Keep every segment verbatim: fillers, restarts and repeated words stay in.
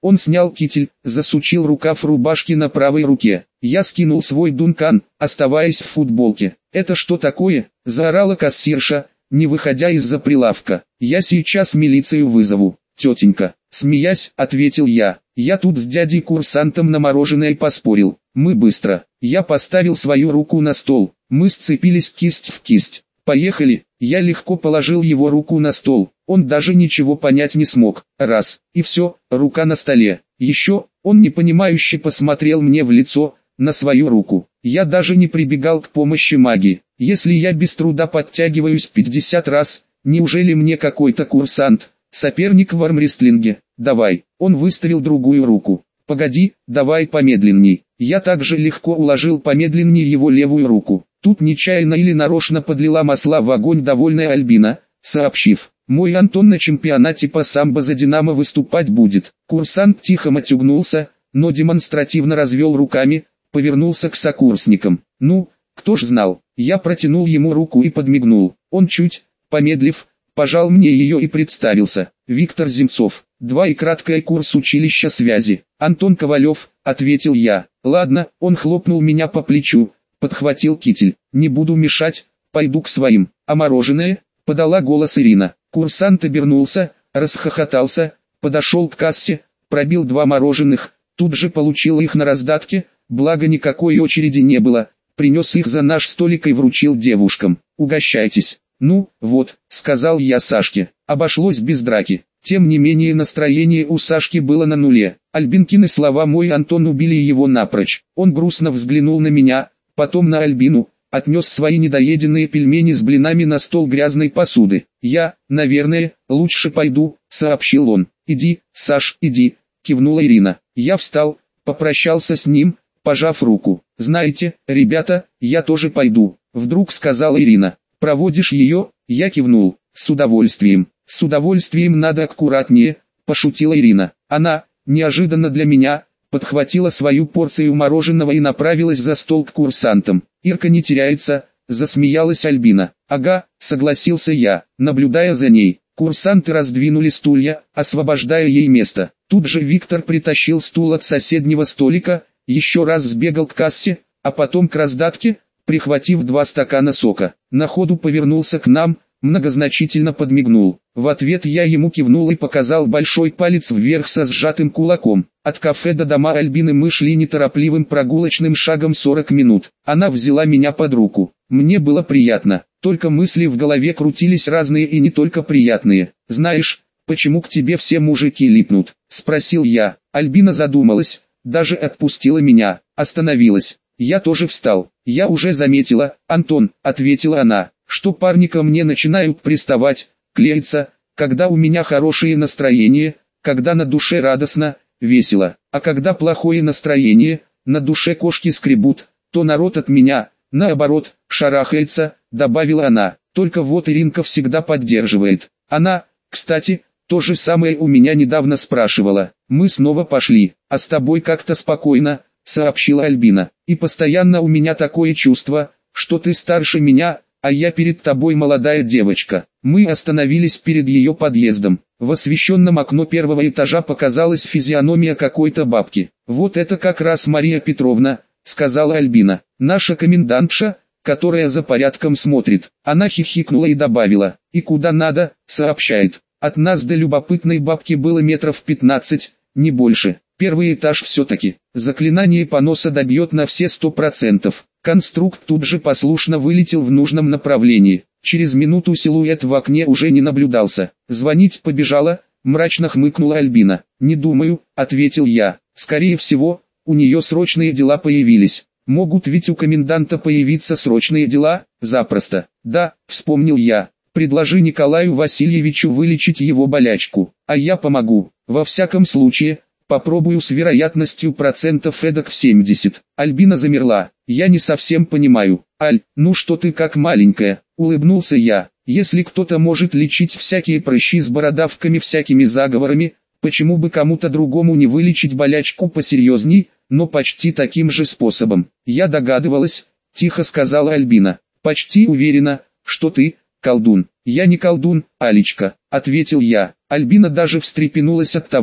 Он снял китель, засучил рукав рубашки на правой руке. Я скинул свой дункан, оставаясь в футболке. «Это что такое?» – заорала кассирша, не выходя из-за прилавка. «Я сейчас милицию вызову, тетенька», – смеясь, ответил я. «Я тут с дядей-курсантом на мороженое поспорил. Мы быстро». Я поставил свою руку на стол. Мы сцепились кисть в кисть. «Поехали». Я легко положил его руку на стол. Он даже ничего понять не смог. Раз, и все, рука на столе. Еще, он непонимающе посмотрел мне в лицо, на свою руку. Я даже не прибегал к помощи магии. Если я без труда подтягиваюсь пятьдесят раз, неужели мне какой-то курсант, соперник в армрестлинге? Давай. Он выставил другую руку. Погоди, давай помедленней. Я также легко уложил помедленнее его левую руку. Тут нечаянно или нарочно подлила масла в огонь довольная Альбина, сообщив: «Мой Антон на чемпионате по самбо за Динамо выступать будет». Курсант тихо матюгнулся, но демонстративно развел руками, повернулся к сокурсникам. «Ну, кто ж знал?» Я протянул ему руку и подмигнул. Он чуть, помедлив, пожал мне ее и представился. «Виктор Земцов, два и краткое курс училища связи». «Антон Ковалев», — ответил я. «Ладно», — он хлопнул меня по плечу, подхватил китель. «Не буду мешать, пойду к своим». «А мороженое?» — подала голос Ирина. Курсант обернулся, расхохотался, подошел к кассе, пробил два мороженых, тут же получил их на раздатке, благо никакой очереди не было, принес их за наш столик и вручил девушкам. «Угощайтесь». «Ну, вот», — сказал я Сашке, — обошлось без драки. Тем не менее настроение у Сашки было на нуле. Альбинкины слова «мой Антон» убили его напрочь. Он грустно взглянул на меня, потом на Альбину, отнес свои недоеденные пельмени с блинами на стол грязной посуды. «Я, наверное, лучше пойду», — сообщил он. «Иди, Саш, иди», — кивнула Ирина. Я встал, попрощался с ним, пожав руку. «Знаете, ребята, я тоже пойду», — вдруг сказала Ирина. «Проводишь ее?» — я кивнул. «С удовольствием». «С удовольствием надо аккуратнее», — пошутила Ирина. Она, неожиданно для меня, подхватила свою порцию мороженого и направилась за стол к курсантам. «Ирка не теряется», — засмеялась Альбина. «Ага», — согласился я, наблюдая за ней. Курсанты раздвинули стулья, освобождая ей место. Тут же Виктор притащил стул от соседнего столика, еще раз сбегал к кассе, а потом к раздатке, прихватив два стакана сока. На ходу повернулся к нам, многозначительно подмигнул. В ответ я ему кивнул и показал большой палец вверх со сжатым кулаком. От кафе до дома Альбины мы шли неторопливым прогулочным шагом сорок минут. Она взяла меня под руку. Мне было приятно, только мысли в голове крутились разные и не только приятные. «Знаешь, почему к тебе все мужики липнут?» — спросил я. Альбина задумалась, даже отпустила меня, остановилась. Я тоже встал. «Я уже заметила, Антон», — ответила она, — «что парни ко мне начинают приставать, клеиться, когда у меня хорошее настроение, когда на душе радостно, весело, а когда плохое настроение, на душе кошки скребут, то народ от меня, наоборот, шарахается», — добавила она. «Только вот Иринка всегда поддерживает. Она, кстати, то же самое у меня недавно спрашивала. Мы снова пошли, а с тобой как-то спокойно», — сообщила Альбина. «И постоянно у меня такое чувство, что ты старше меня, а я перед тобой молодая девочка». Мы остановились перед ее подъездом. В освещенном окно первого этажа показалась физиономия какой-то бабки. «Вот это как раз Мария Петровна», — сказала Альбина. «Наша комендантша, которая за порядком смотрит». Она хихикнула и добавила: «И куда надо, сообщает». От нас до любопытной бабки было метров пятнадцать, не больше. Первый этаж все-таки. Заклинание поноса добьет на все сто процентов. Конструкт тут же послушно вылетел в нужном направлении. Через минуту силуэт в окне уже не наблюдался. «Звонить побежала», — мрачно хмыкнула Альбина. «Не думаю», — ответил я. «Скорее всего, у нее срочные дела появились». «Могут ведь у коменданта появиться срочные дела?» «Запросто». «Да», — вспомнил я. «Предложи Николаю Васильевичу вылечить его болячку, а я помогу. Во всяком случае, попробую с вероятностью процентов эдак в семьдесят». Альбина замерла. «Я не совсем понимаю». «Аль, ну что ты как маленькая», — улыбнулся я. «Если кто-то может лечить всякие прыщи с бородавками всякими заговорами, почему бы кому-то другому не вылечить болячку посерьезней, но почти таким же способом?» «Я догадывалась», — тихо сказала Альбина. «Почти уверена, что ты колдун». «Я не колдун, Алечка», — ответил я. Альбина даже встрепенулась от того,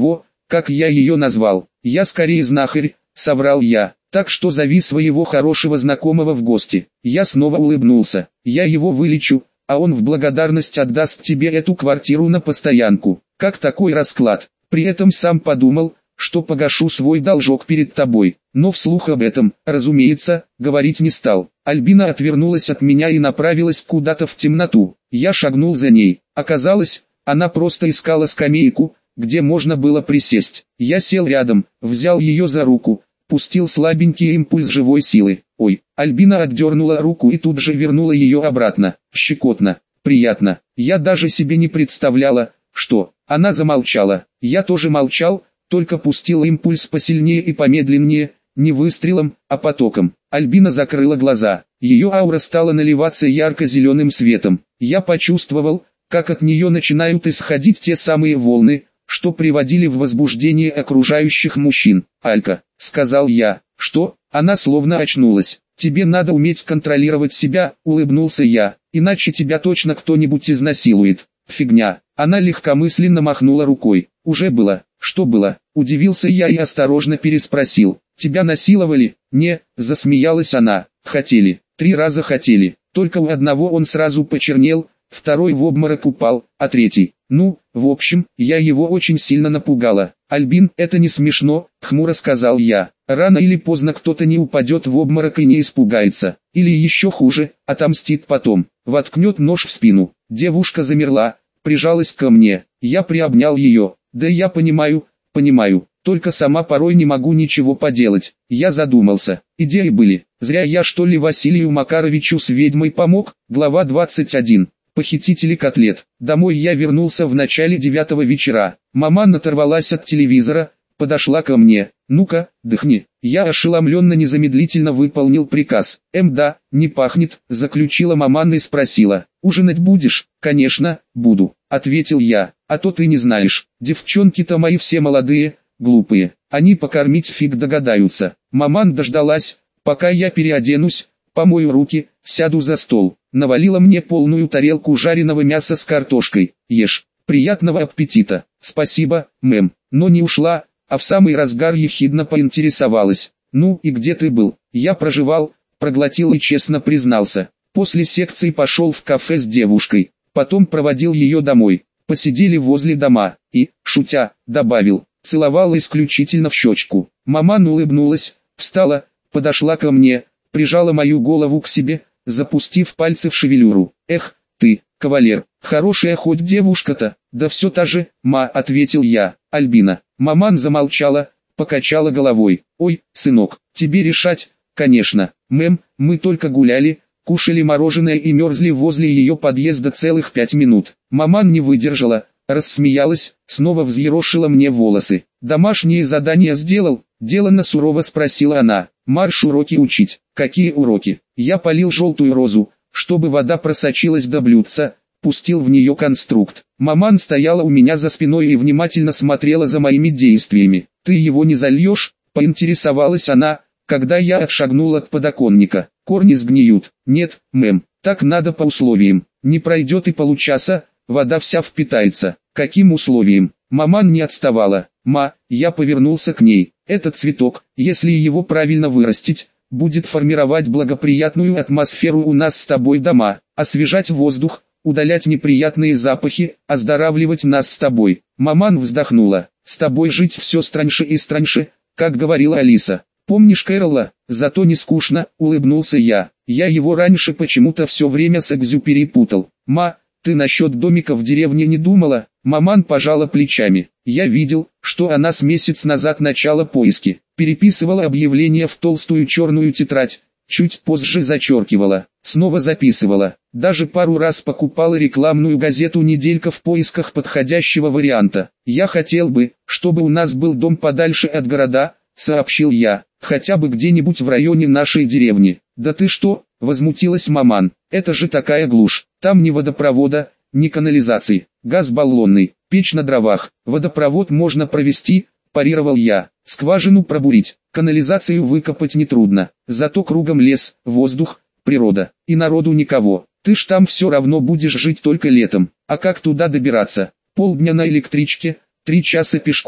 как я ее назвал. Я скорее знахарь, соврал я. Так что зови своего хорошего знакомого в гости. Я снова улыбнулся. Я его вылечу, а он в благодарность отдаст тебе эту квартиру на постоянку. Как такой расклад? При этом сам подумал, что погашу свой должок перед тобой. Но вслух об этом, разумеется, говорить не стал. Альбина отвернулась от меня и направилась куда-то в темноту. Я шагнул за ней. Оказалось, она просто искала скамейку, где можно было присесть. Я сел рядом, взял ее за руку, пустил слабенький импульс живой силы. Ой, Альбина отдернула руку и тут же вернула ее обратно. Щекотно, приятно. Я даже себе не представляла, что... Она замолчала. Я тоже молчал, только пустил импульс посильнее и помедленнее, не выстрелом, а потоком. Альбина закрыла глаза. Ее аура стала наливаться ярко-зеленым светом. Я почувствовал, как от нее начинают исходить те самые волны, что приводили в возбуждение окружающих мужчин. «Алька», — сказал я. «Что?» Она словно очнулась. «Тебе надо уметь контролировать себя», — улыбнулся я, «иначе тебя точно кто-нибудь изнасилует». «Фигня». Она легкомысленно махнула рукой. «Уже было». «Что было?» — удивился я и осторожно переспросил. «Тебя насиловали?» «Не», — засмеялась она. «Хотели. Три раза хотели. Только у одного он сразу почернел, второй в обморок упал, а третий... Ну, в общем, я его очень сильно напугала». «Альбин, это не смешно», — хмуро сказал я. «Рано или поздно кто-то не упадет в обморок и не испугается. Или еще хуже, отомстит потом. Воткнет нож в спину». Девушка замерла, прижалась ко мне. Я приобнял ее. «Да я понимаю, понимаю. Только сама порой не могу ничего поделать». Я задумался. Идеи были. Зря я что ли Василию Макаровичу с ведьмой помог? Глава двадцать один. Похитители котлет. Домой я вернулся в начале девятого вечера. Маман оторвалась от телевизора, подошла ко мне. «Ну-ка, дыхни». Я ошеломленно незамедлительно выполнил приказ. «Эм да, не пахнет», — заключила маман и спросила. «Ужинать будешь?» «Конечно, буду», — ответил я. «А то ты не знаешь, девчонки-то мои все молодые, глупые. Они покормить фиг догадаются». Маман дождалась, пока я переоденусь, помою руки, сяду за стол. Навалила мне полную тарелку жареного мяса с картошкой. «Ешь. Приятного аппетита». «Спасибо, мэм». Но не ушла, а в самый разгар ехидно поинтересовалась. «Ну и где ты был?» Я прожевал, проглотил и честно признался. После секции пошел в кафе с девушкой, потом проводил ее домой. Посидели возле дома и, шутя, добавил, целовал исключительно в щечку. Маман улыбнулась, встала, подошла ко мне, прижала мою голову к себе, запустив пальцы в шевелюру. «Эх, ты, кавалер, хорошая хоть девушка-то». «Да все та же, ма», — ответил я. «Альбина». Маман замолчала, покачала головой. «Ой, сынок, тебе решать». «Конечно, мэм, мы только гуляли, кушали мороженое и мерзли возле ее подъезда целых пять минут». Маман не выдержала, рассмеялась, снова взъерошила мне волосы. «Домашнее задание сделал?» — деланно сурово спросила она. «Марш уроки учить». «Какие уроки?» Я полил желтую розу, чтобы вода просочилась до блюдца, пустил в нее конструкт. Маман стояла у меня за спиной и внимательно смотрела за моими действиями. «Ты его не зальешь?» — поинтересовалась она, когда я отшагнул от подоконника. «Корни сгниют». «Нет, мэм, так надо по условиям. Не пройдет и получаса, вода вся впитается». «Каким условиям?» Маман не отставала. «Ма», я повернулся к ней. «Этот цветок, если его правильно вырастить, будет формировать благоприятную атмосферу у нас с тобой дома, освежать воздух, удалять неприятные запахи, оздоравливать нас с тобой». Маман вздохнула. «С тобой жить все страньше и страньше, как говорила Алиса. Помнишь Кэрола? Зато не скучно», — улыбнулся я. Я его раньше почему-то все время с Экзюпери путал. «Ма, ты насчет домика в деревне не думала?» Маман пожала плечами. Я видел, что она с месяц назад начала поиски. Переписывала объявления в толстую черную тетрадь, чуть позже зачеркивала, снова записывала. Даже пару раз покупала рекламную газету «Неделька» в поисках подходящего варианта. «Я хотел бы, чтобы у нас был дом подальше от города», — сообщил я, «хотя бы где-нибудь в районе нашей деревни». «Да ты что?» — возмутилась маман. «Это же такая глушь, там ни водопровода, ни канализации, газ баллонный, печь на дровах, водопровод можно провести», — парировал я, «скважину пробурить, канализацию выкопать нетрудно, зато кругом лес, воздух, природа, и народу никого. Ты ж там все равно будешь жить только летом, а как туда добираться? Полдня на электричке, три часа пешком».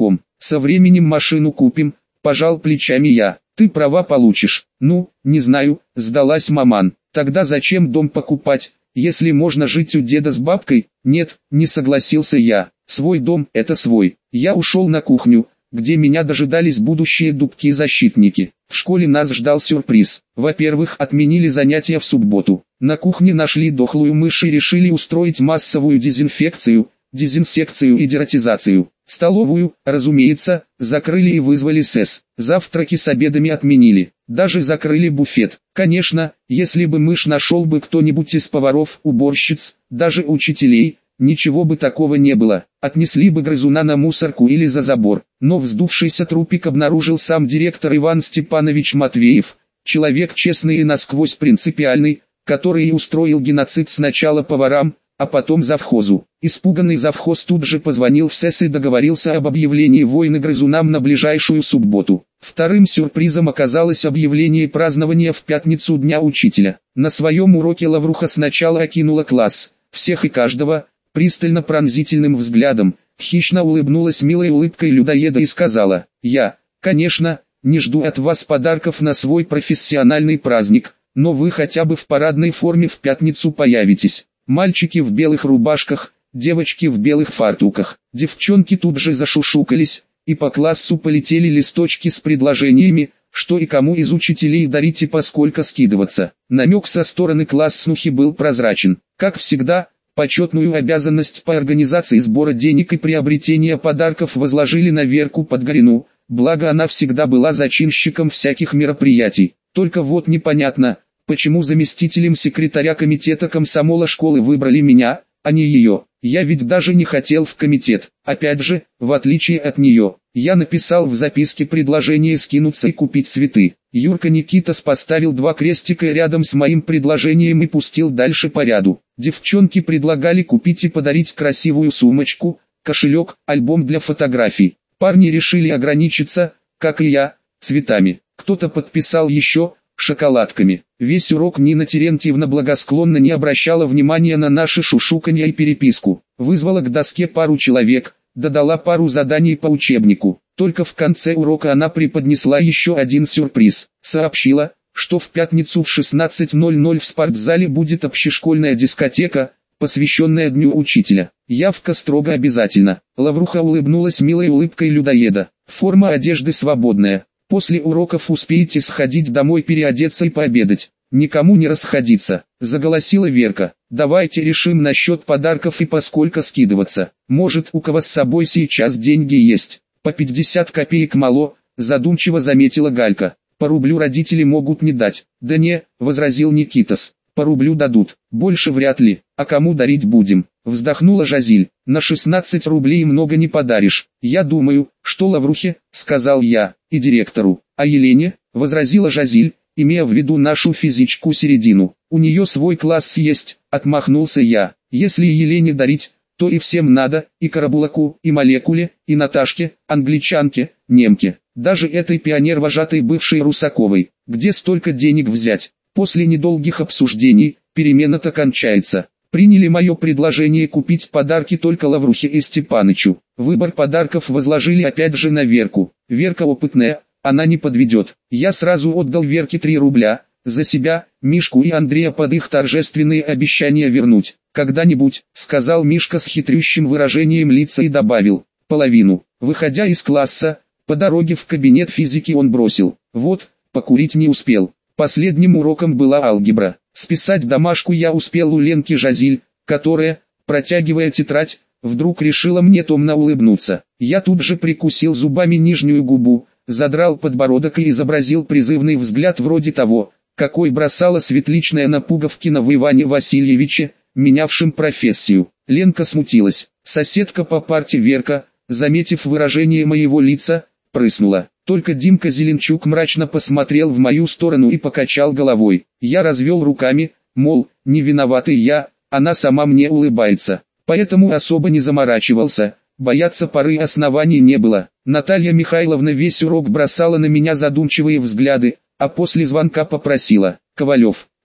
Со временем машину купим, пожал плечами я. Ты права получишь. Ну, не знаю, сдалась маман. Тогда зачем дом покупать, если можно жить у деда с бабкой? Нет, не согласился я. Свой дом – это свой. Я ушел на кухню, где меня дожидались будущие дубки-защитники. В школе нас ждал сюрприз. Во-первых, отменили занятия в субботу. На кухне нашли дохлую мышь и решили устроить массовую дезинфекцию, дезинсекцию и дератизацию. Столовую, разумеется, закрыли и вызвали СЭС. Завтраки с обедами отменили. Даже закрыли буфет. Конечно, если бы мышь нашел бы кто-нибудь из поваров, уборщиц, даже учителей, ничего бы такого не было. Отнесли бы грызуна на мусорку или за забор. Но вздувшийся трупик обнаружил сам директор Иван Степанович Матвеев, человек честный и насквозь принципиальный, который и устроил геноцид сначала поварам, а потом завхозу. Испуганный завхоз тут же позвонил в СЭС и договорился об объявлении войны грызунам на ближайшую субботу. Вторым сюрпризом оказалось объявление празднования в пятницу Дня Учителя. На своем уроке Лавруха сначала окинула класс, всех и каждого, пристально пронзительным взглядом, хищно улыбнулась милой улыбкой людоеда и сказала: «Я, конечно, не жду от вас подарков на свой профессиональный праздник, но вы хотя бы в парадной форме в пятницу появитесь». Мальчики в белых рубашках, девочки в белых фартуках. Девчонки тут же зашушукались, и по классу полетели листочки с предложениями, что и кому из учителей дарить и поскольку скидываться. Намек со стороны класснухи был прозрачен. Как всегда, почетную обязанность по организации сбора денег и приобретения подарков возложили на Верку Подгорину, благо она всегда была зачинщиком всяких мероприятий. Только вот непонятно, почему заместителем секретаря комитета комсомола школы выбрали меня, а не ее. Я ведь даже не хотел в комитет. Опять же, в отличие от нее, я написал в записке предложение скинуться и купить цветы. Юрка Никитос поставил два крестика рядом с моим предложением и пустил дальше по ряду. Девчонки предлагали купить и подарить красивую сумочку, кошелек, альбом для фотографий. Парни решили ограничиться, как и я, цветами. Кто-то подписал еще шоколадками. Весь урок Нина Терентьевна благосклонно не обращала внимания на наши шушуканье и переписку. Вызвала к доске пару человек, додала пару заданий по учебнику. Только в конце урока она преподнесла еще один сюрприз. Сообщила, что в пятницу в шестнадцать ноль ноль в спортзале будет общешкольная дискотека, посвященная Дню Учителя. Явка строго обязательна. Лавруха улыбнулась милой улыбкой людоеда. Форма одежды свободная. После уроков успеете сходить домой переодеться и пообедать. Никому не расходиться, заголосила Верка. Давайте решим насчет подарков и поскольку скидываться. Может, у кого с собой сейчас деньги есть? По пятьдесят копеек мало, задумчиво заметила Галька. По рублю родители могут не дать. Да не, возразил Никитос. По рублю дадут, больше вряд ли. А кому дарить будем? Вздохнула Жазиль. На шестнадцать рублей много не подаришь. Я думаю, что Лаврухе, сказал я, и директору. А Елене, возразила Жазиль, имея в виду нашу физичку середину. У нее свой класс есть, отмахнулся я. Если Елене дарить, то и всем надо, и Карабулаку, и Молекуле, и Наташке, англичанке, немке. Даже этой пионер-вожатой бывшей Русаковой. Где столько денег взять? После недолгих обсуждений, перемена-то кончается. Приняли мое предложение купить подарки только Лаврухе и Степанычу. Выбор подарков возложили опять же на Верку. Верка опытная, она не подведет. Я сразу отдал Верке три рубля, за себя, Мишку и Андрея под их торжественные обещания вернуть. Когда-нибудь, сказал Мишка с хитрющим выражением лица и добавил, половину. Выходя из класса, по дороге в кабинет физики он бросил. Вот, покурить не успел. Последним уроком была алгебра. Списать домашку я успел у Ленки Жазиль, которая, протягивая тетрадь, вдруг решила мне томно улыбнуться. Я тут же прикусил зубами нижнюю губу, задрал подбородок и изобразил призывный взгляд вроде того, какой бросала Светличная на пуговки в Иване Васильевиче, менявшем профессию. Ленка смутилась. Соседка по парте Верка, заметив выражение моего лица, прыснула. Только Димка Зеленчук мрачно посмотрел в мою сторону и покачал головой. Я развел руками, мол, не виноватый я, она сама мне улыбается. Поэтому особо не заморачивался, бояться поры оснований не было. Наталья Михайловна весь урок бросала на меня задумчивые взгляды, а после звонка попросила: «Ковалев,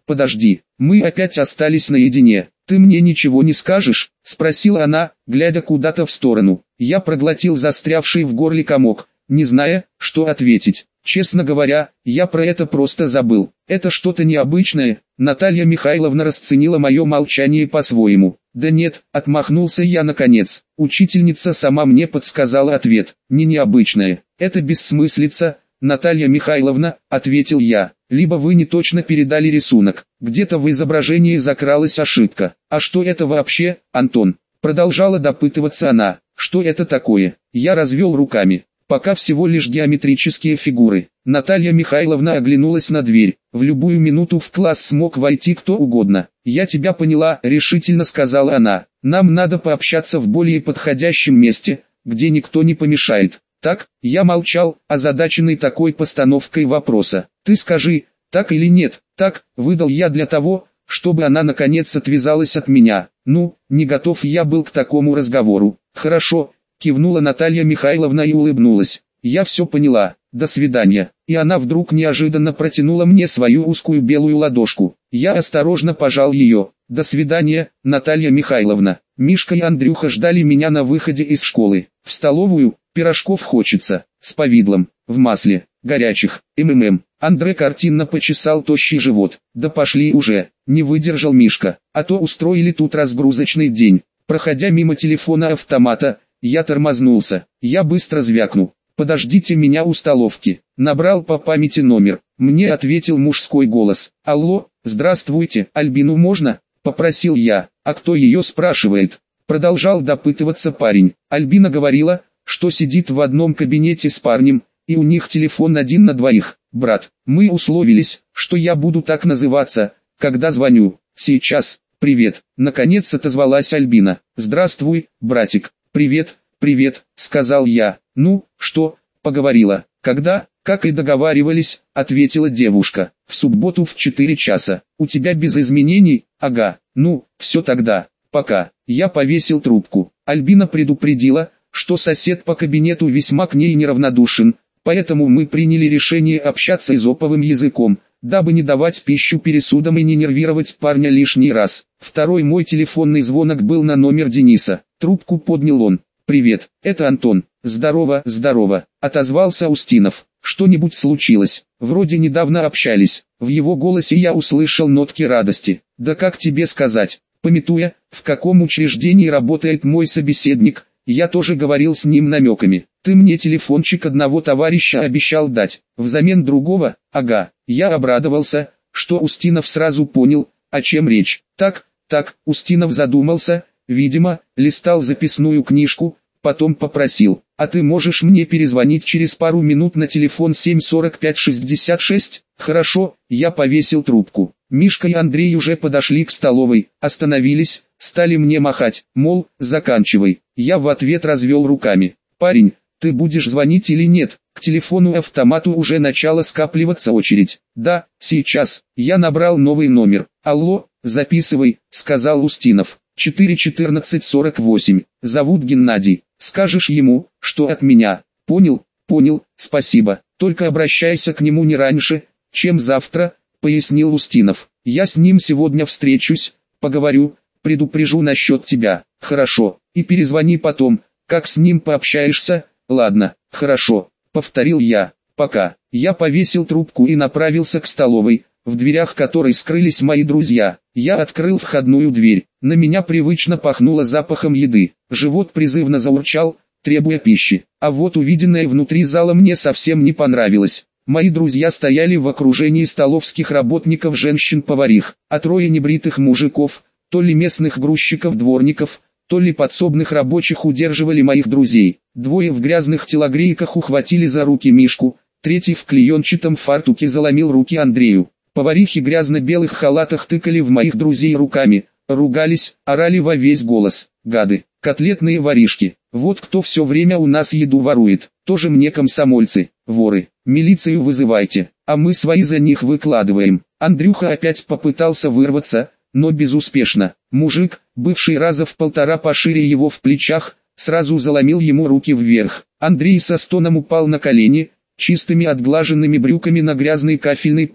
подожди, мы опять остались наедине. Ты мне ничего не скажешь? Спросила она, глядя куда-то в сторону. Я проглотил застрявший в горле комок, не зная, что ответить. Честно говоря, я про это просто забыл. Это что-то необычное. Наталья Михайловна расценила мое молчание по-своему. Да нет, отмахнулся я наконец. Учительница сама мне подсказала ответ. Не необычное. Это бессмыслица, Наталья Михайловна, ответил я. Либо вы не точно передали рисунок. Где-то в изображении закралась ошибка. А что это вообще, Антон? Продолжала допытываться она. Что это такое? Я развел руками. Пока всего лишь геометрические фигуры. Наталья Михайловна оглянулась на дверь. В любую минуту в класс смог войти кто угодно. «Я тебя поняла», — решительно сказала она. «Нам надо пообщаться в более подходящем месте, где никто не помешает». Так, я молчал, озадаченный такой постановкой вопроса. «Ты скажи, так или нет?» «Так», — выдал я для того, чтобы она наконец отвязалась от меня. Ну, не готов я был к такому разговору. «Хорошо», — кивнула Наталья Михайловна и улыбнулась. «Я все поняла. До свидания». И она вдруг неожиданно протянула мне свою узкую белую ладошку. Я осторожно пожал ее. «До свидания, Наталья Михайловна». Мишка и Андрюха ждали меня на выходе из школы. В столовую, пирожков хочется, с повидлом, в масле, горячих, ммм. Андре картинно почесал тощий живот. «Да пошли уже», не выдержал Мишка, «а то устроили тут разгрузочный день». Проходя мимо телефона-автомата, я тормознулся. Я быстро звякнул. «Подождите меня у столовки». Набрал по памяти номер. Мне ответил мужской голос. «Алло, здравствуйте, Альбину можно?» Попросил я. «А кто ее спрашивает?» Продолжал допытываться парень. Альбина говорила, что сидит в одном кабинете с парнем, и у них телефон один на двоих. «Брат, мы условились, что я буду так называться, когда звоню. Сейчас. Привет». Наконец отозвалась Альбина. «Здравствуй, братик». «Привет, привет», сказал я. «Ну, что, поговорила?» «Когда?» «Как и договаривались», ответила девушка. «В субботу в четыре часа. У тебя без изменений?» «Ага. Ну, все тогда. Пока». Я повесил трубку. Альбина предупредила, что сосед по кабинету весьма к ней неравнодушен, поэтому мы приняли решение общаться эзоповым языком, дабы не давать пищу пересудам и не нервировать парня лишний раз. Второй мой телефонный звонок был на номер Дениса. Трубку поднял он. «Привет, это Антон». «Здорово, здорово», отозвался Устинов. «Что-нибудь случилось? Вроде недавно общались». В его голосе я услышал нотки радости. «Да как тебе сказать?» Памятуя, в каком учреждении работает мой собеседник, я тоже говорил с ним намеками. «Ты мне телефончик одного товарища обещал дать, взамен другого?» «Ага». Я обрадовался, что Устинов сразу понял, о чем речь. «Так, так», Устинов задумался, видимо, листал записную книжку, потом попросил: «А ты можешь мне перезвонить через пару минут на телефон семь сорок пять шестьдесят шесть?» «Хорошо», я повесил трубку. Мишка и Андрей уже подошли к столовой, остановились, стали мне махать, мол, заканчивай. Я в ответ развел руками. «Парень, ты будешь звонить или нет?» К телефону-автомату уже начала скапливаться очередь. «Да, сейчас». Я набрал новый номер. «Алло, записывай», сказал Устинов. четыре четырнадцать сорок восемь. «Зовут Геннадий. Скажешь ему, что от меня». «Понял, понял, спасибо. Только обращайся к нему не раньше, чем завтра», пояснил Устинов. «Я с ним сегодня встречусь, поговорю, предупрежу насчет тебя». «Хорошо, и перезвони потом, как с ним пообщаешься». «Ладно, хорошо», повторил я. «Пока». Я повесил трубку и направился к столовой, в дверях которой скрылись мои друзья. Я открыл входную дверь. На меня привычно пахнуло запахом еды. Живот призывно заурчал, требуя пищи. А вот увиденное внутри зала мне совсем не понравилось. Мои друзья стояли в окружении столовских работников, женщин-поварих, а трое небритых мужиков, то ли местных грузчиков-дворников, то ли подсобных рабочих, удерживали моих друзей. Двое в грязных телогрейках ухватили за руки Мишку, третий в клеенчатом фартуке заломил руки Андрею. Поварихи в грязно-белых халатах тыкали в моих друзей руками, ругались, орали во весь голос. «Гады, котлетные воришки, вот кто все время у нас еду ворует, тоже мне комсомольцы, воры, милицию вызывайте, а мы свои за них выкладываем». Андрюха опять попытался вырваться, но безуспешно. Мужик, бывший раза в полтора пошире его в плечах, сразу заломил ему руки вверх. Андрей со стоном упал на колени, чистыми отглаженными брюками на грязный кафельный пол.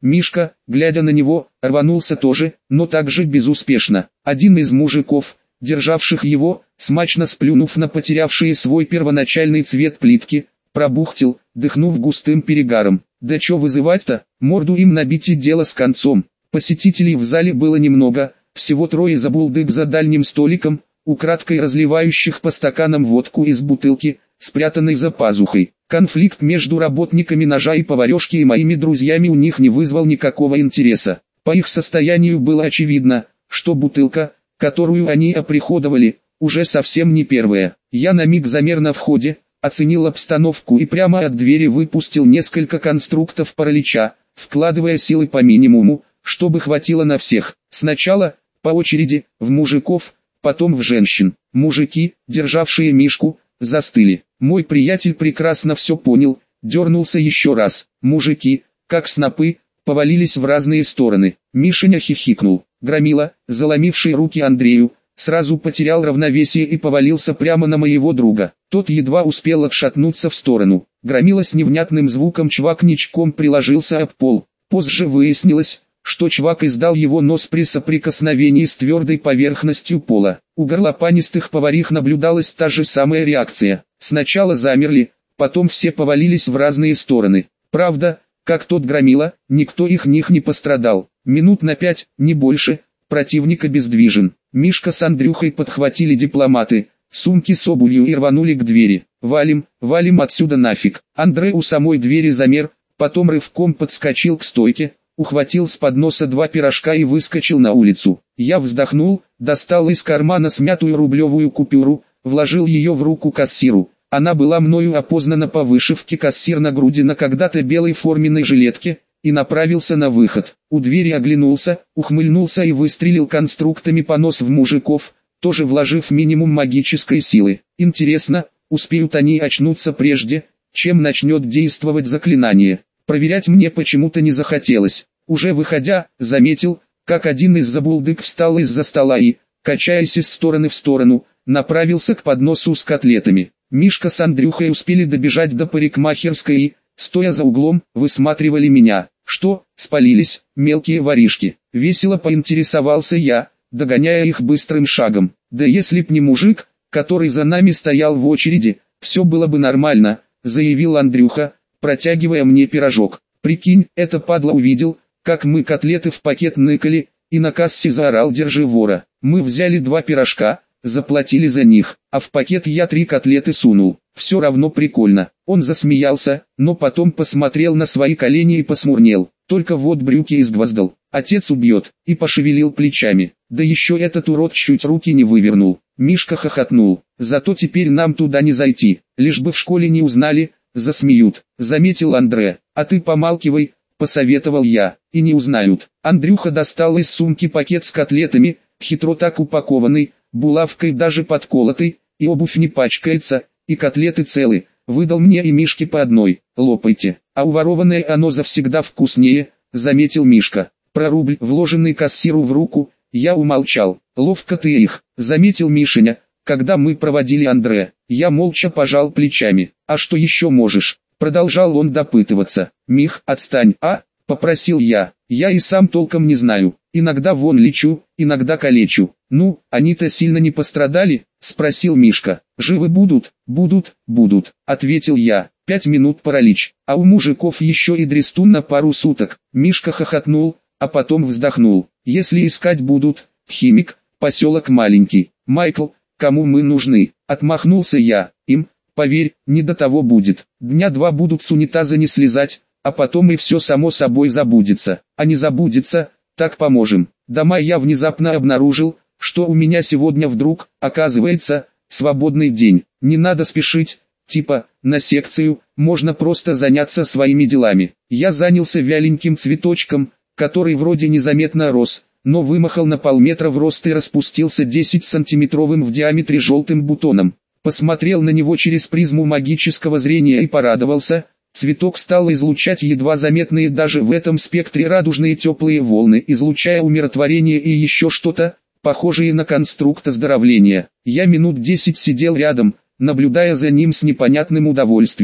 Мишка, глядя на него, рванулся тоже, но также безуспешно. Один из мужиков, державших его, смачно сплюнув на потерявшие свой первоначальный цвет плитки, пробухтел, дыхнув густым перегаром. Да чё вызывать-то, морду им набить и дело с концом. Посетителей в зале было немного, всего трое забулдык за дальним столиком, украдкой разливающих по стаканам водку из бутылки, спрятанной за пазухой. Конфликт между работниками ножа и поварешки и моими друзьями у них не вызвал никакого интереса. По их состоянию было очевидно, что бутылка, которую они оприходовали, уже совсем не первая. Я на миг замер на входе, оценил обстановку и прямо от двери выпустил несколько конструктов паралича, вкладывая силы по минимуму, чтобы хватило на всех. Сначала, по очереди, в мужиков, потом в женщин. Мужики, державшие Мишку, застыли. Мой приятель прекрасно все понял, дернулся еще раз. Мужики, как снопы, повалились в разные стороны. Мишеня хихикнул. Громила, заломивший руки Андрею, сразу потерял равновесие и повалился прямо на моего друга. Тот едва успел отшатнуться в сторону. Громила с невнятным звуком чвакничком приложился об пол. Позже выяснилось, что чвак издал его нос при соприкосновении с твердой поверхностью пола. У горлопанистых поварих наблюдалась та же самая реакция. Сначала замерли, потом все повалились в разные стороны. Правда, как тот Громила, никто их них не пострадал. Минут на пять, не больше, противник обездвижен. Мишка с Андрюхой подхватили дипломаты, сумки с обувью и рванули к двери. «Валим, валим отсюда нафиг!» Андрей у самой двери замер, потом рывком подскочил к стойке, ухватил с подноса два пирожка и выскочил на улицу. Я вздохнул, достал из кармана смятую рублевую купюру, вложил ее в руку кассиру. Она была мною опознана по вышивке кассир на груди на когда-то белой форменной жилетке, и направился на выход. У двери оглянулся, ухмыльнулся и выстрелил конструктами по нос в мужиков, тоже вложив минимум магической силы. Интересно, успеют они очнуться прежде, чем начнет действовать заклинание. Проверять мне почему-то не захотелось. Уже выходя, заметил, как один из забулдык встал из-за стола и, качаясь из стороны в сторону, направился к подносу с котлетами. Мишка с Андрюхой успели добежать до парикмахерской и, стоя за углом, высматривали меня. «Что, спалились, мелкие воришки?» — весело поинтересовался я, догоняя их быстрым шагом. «Да если б не мужик, который за нами стоял в очереди, все было бы нормально», — заявил Андрюха, протягивая мне пирожок. «Прикинь, это падла увидел, как мы котлеты в пакет ныкали, и на кассе заорал: держи вора». Мы взяли два пирожка, заплатили за них, а в пакет я три котлеты сунул. Все равно прикольно. Он засмеялся, но потом посмотрел на свои колени и посмурнел. Только вот брюки изгвоздал. Отец убьет, и пошевелил плечами. Да еще этот урод чуть руки не вывернул. Мишка хохотнул. Зато теперь нам туда не зайти. Лишь бы в школе не узнали, засмеют, заметил Андре. А ты помалкивай, посоветовал я, и не узнают. Андрюха достал из сумки пакет с котлетами, хитро так упакованный, булавкой даже подколотый, и обувь не пачкается, и котлеты целы. Выдал мне и Мишке по одной. Лопайте, а уворованное оно завсегда вкуснее, заметил Мишка. Про рубль, вложенный кассиру в руку, я умолчал. Ловко ты их, заметил Мишеня, когда мы проводили Андре. Я молча пожал плечами. А что еще можешь? Продолжал он допытываться. Мих, отстань, а? Попросил я. Я и сам толком не знаю. Иногда вон лечу, иногда калечу. Ну, они-то сильно не пострадали? Спросил Мишка. Живы будут, будут, будут, ответил я. Пять минут паралич, а у мужиков еще и дрестун на пару суток. Мишка хохотнул, а потом вздохнул. Если искать будут, химик, поселок маленький. Майкл, кому мы нужны? Отмахнулся я. Им, поверь, не до того будет. Дня два будут с унитаза не слезать, а потом и все само собой забудется. А не забудется, так поможем. Дома я внезапно обнаружил, что у меня сегодня вдруг, оказывается, свободный день. Не надо спешить, типа, на секцию, можно просто заняться своими делами. Я занялся вяленьким цветочком, который вроде незаметно рос, но вымахал на полметра в рост и распустился десятисантиметровым в диаметре желтым бутоном. Посмотрел на него через призму магического зрения и порадовался. Цветок стал излучать едва заметные даже в этом спектре радужные теплые волны, излучая умиротворение и еще что-то, похожее на конструкт оздоровления. Я минут десять сидел рядом, наблюдая за ним с непонятным удовольствием.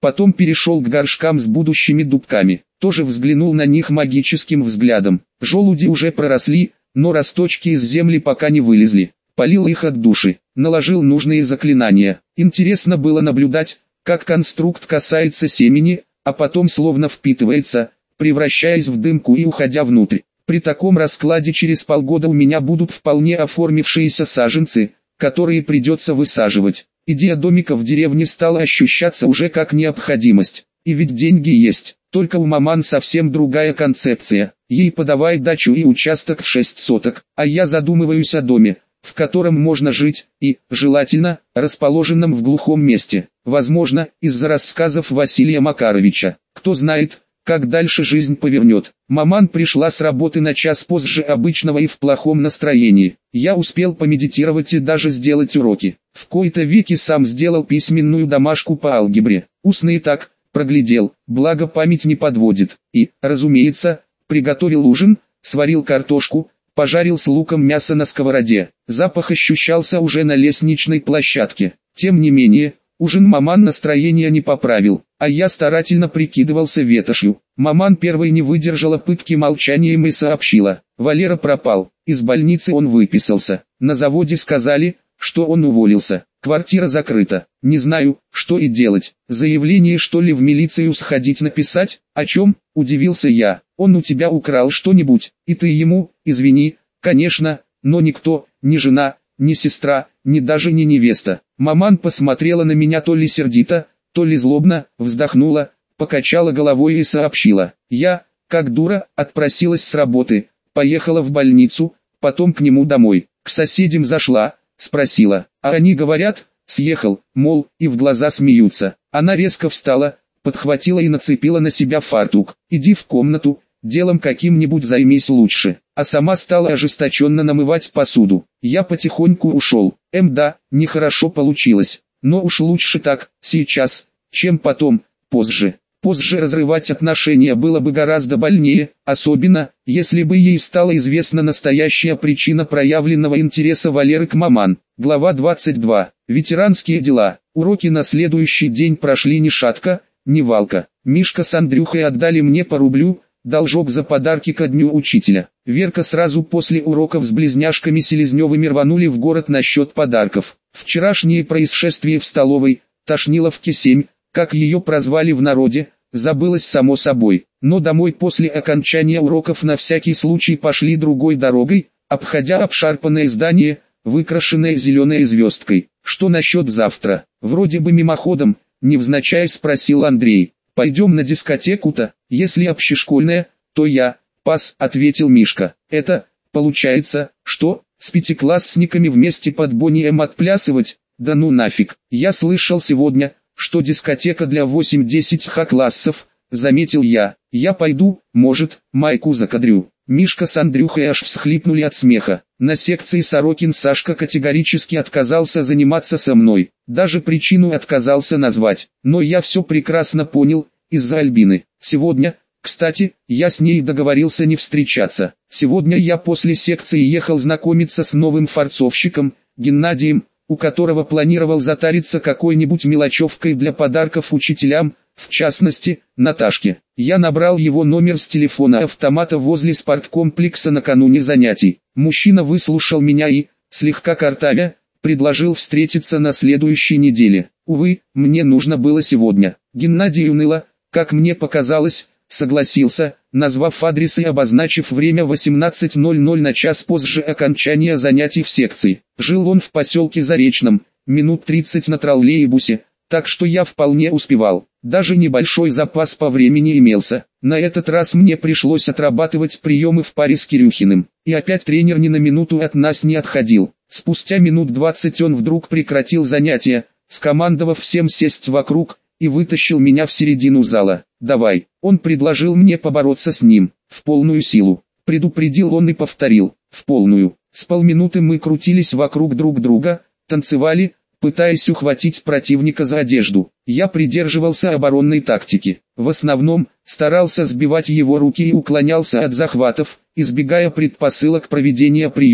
Потом перешел к горшкам с будущими дубками. Тоже взглянул на них магическим взглядом. Желуди уже проросли, но росточки из земли пока не вылезли. Полил их от души, наложил нужные заклинания. Интересно было наблюдать, как конструкт касается семени, а потом словно впитывается, превращаясь в дымку и уходя внутрь. При таком раскладе через полгода у меня будут вполне оформившиеся саженцы, которые придется высаживать. Идея домика в деревне стала ощущаться уже как необходимость. И ведь деньги есть, только у маман совсем другая концепция. Ей подавай дачу и участок в шесть соток, а я задумываюсь о доме, в котором можно жить, и, желательно, расположенном в глухом месте. Возможно, из-за рассказов Василия Макаровича. Кто знает, как дальше жизнь повернет. Маман пришла с работы на час позже обычного и в плохом настроении. Я успел помедитировать и даже сделать уроки. В кои-то веки сам сделал письменную домашку по алгебре. Устные так, проглядел, благо память не подводит. И, разумеется, приготовил ужин, сварил картошку, пожарил с луком мясо на сковороде. Запах ощущался уже на лестничной площадке. Тем не менее, ужин маман настроение не поправил, а я старательно прикидывался ветошью. Маман первой не выдержала пытки молчанием и сообщила: Валера пропал, из больницы он выписался. На заводе сказали, что он уволился. Квартира закрыта. Не знаю, что и делать. Заявление что ли в милицию сходить написать? О чем? Удивился я. Он у тебя украл что-нибудь, и ты ему, извини, конечно, но никто, ни жена, ни сестра, ни даже не невеста. Маман посмотрела на меня то ли сердито, то ли злобно, вздохнула, покачала головой и сообщила: я, как дура, отпросилась с работы, поехала в больницу, потом к нему домой, к соседям зашла, спросила, а они говорят, съехал, мол, и в глаза смеются. Она резко встала, подхватила и нацепила на себя фартук. Иди в комнату, делом каким-нибудь займись лучше. А сама стала ожесточенно намывать посуду. Я потихоньку ушел. Эм да, нехорошо получилось. Но уж лучше так, сейчас, чем потом, позже. Позже разрывать отношения было бы гораздо больнее, особенно, если бы ей стала известна настоящая причина проявленного интереса Валеры к маман. Глава двадцать два. Ветеранские дела. Уроки на следующий день прошли ни шатко, ни валко. Мишка с Андрюхой отдали мне по рублю, должок за подарки ко дню учителя. Верка сразу после уроков с близняшками Селезневыми рванули в город насчет подарков. Вчерашнее происшествие в столовой, Тошниловке семь, как ее прозвали в народе, забылось само собой. Но домой после окончания уроков на всякий случай пошли другой дорогой, обходя обшарпанное здание, выкрашенное зеленой звездкой. Что насчет завтра? Вроде бы мимоходом, невзначай спросил Андрей. Пойдем на дискотеку-то, если общешкольная, то я, пас, ответил Мишка. Это, получается, что, с пятиклассниками вместе под Бонни М отплясывать? Да ну нафиг, я слышал сегодня, что дискотека для восемь-десять ха-классов, заметил я. Я пойду, может, майку закадрю. Мишка с Андрюхой аж всхлипнули от смеха. На секции Сорокин Сашка категорически отказался заниматься со мной. Даже причину отказался назвать. Но я все прекрасно понял, из-за Альбины. Сегодня, кстати, я с ней договорился не встречаться. Сегодня я после секции ехал знакомиться с новым фарцовщиком, Геннадием, у которого планировал затариться какой-нибудь мелочевкой для подарков учителям, в частности, Наташке. Я набрал его номер с телефона автомата возле спорткомплекса накануне занятий. Мужчина выслушал меня и, слегка картавя, предложил встретиться на следующей неделе. Увы, мне нужно было сегодня. Геннадий уныло, как мне показалось, согласился, назвав адрес и обозначив время восемнадцать ноль ноль на час позже окончания занятий в секции. Жил он в поселке Заречном, минут тридцать на троллейбусе, так что я вполне успевал. Даже небольшой запас по времени имелся. На этот раз мне пришлось отрабатывать приемы в паре с Кирюхиным. И опять тренер ни на минуту от нас не отходил. Спустя минут двадцать он вдруг прекратил занятия, скомандовав всем сесть вокруг, и вытащил меня в середину зала. «Давай». Он предложил мне побороться с ним, в полную силу. Предупредил он и повторил, в полную. С полминуты мы крутились вокруг друг друга, танцевали, пытаясь ухватить противника за одежду. Я придерживался оборонной тактики. В основном, старался сбивать его руки и уклонялся от захватов, избегая предпосылок проведения приемов.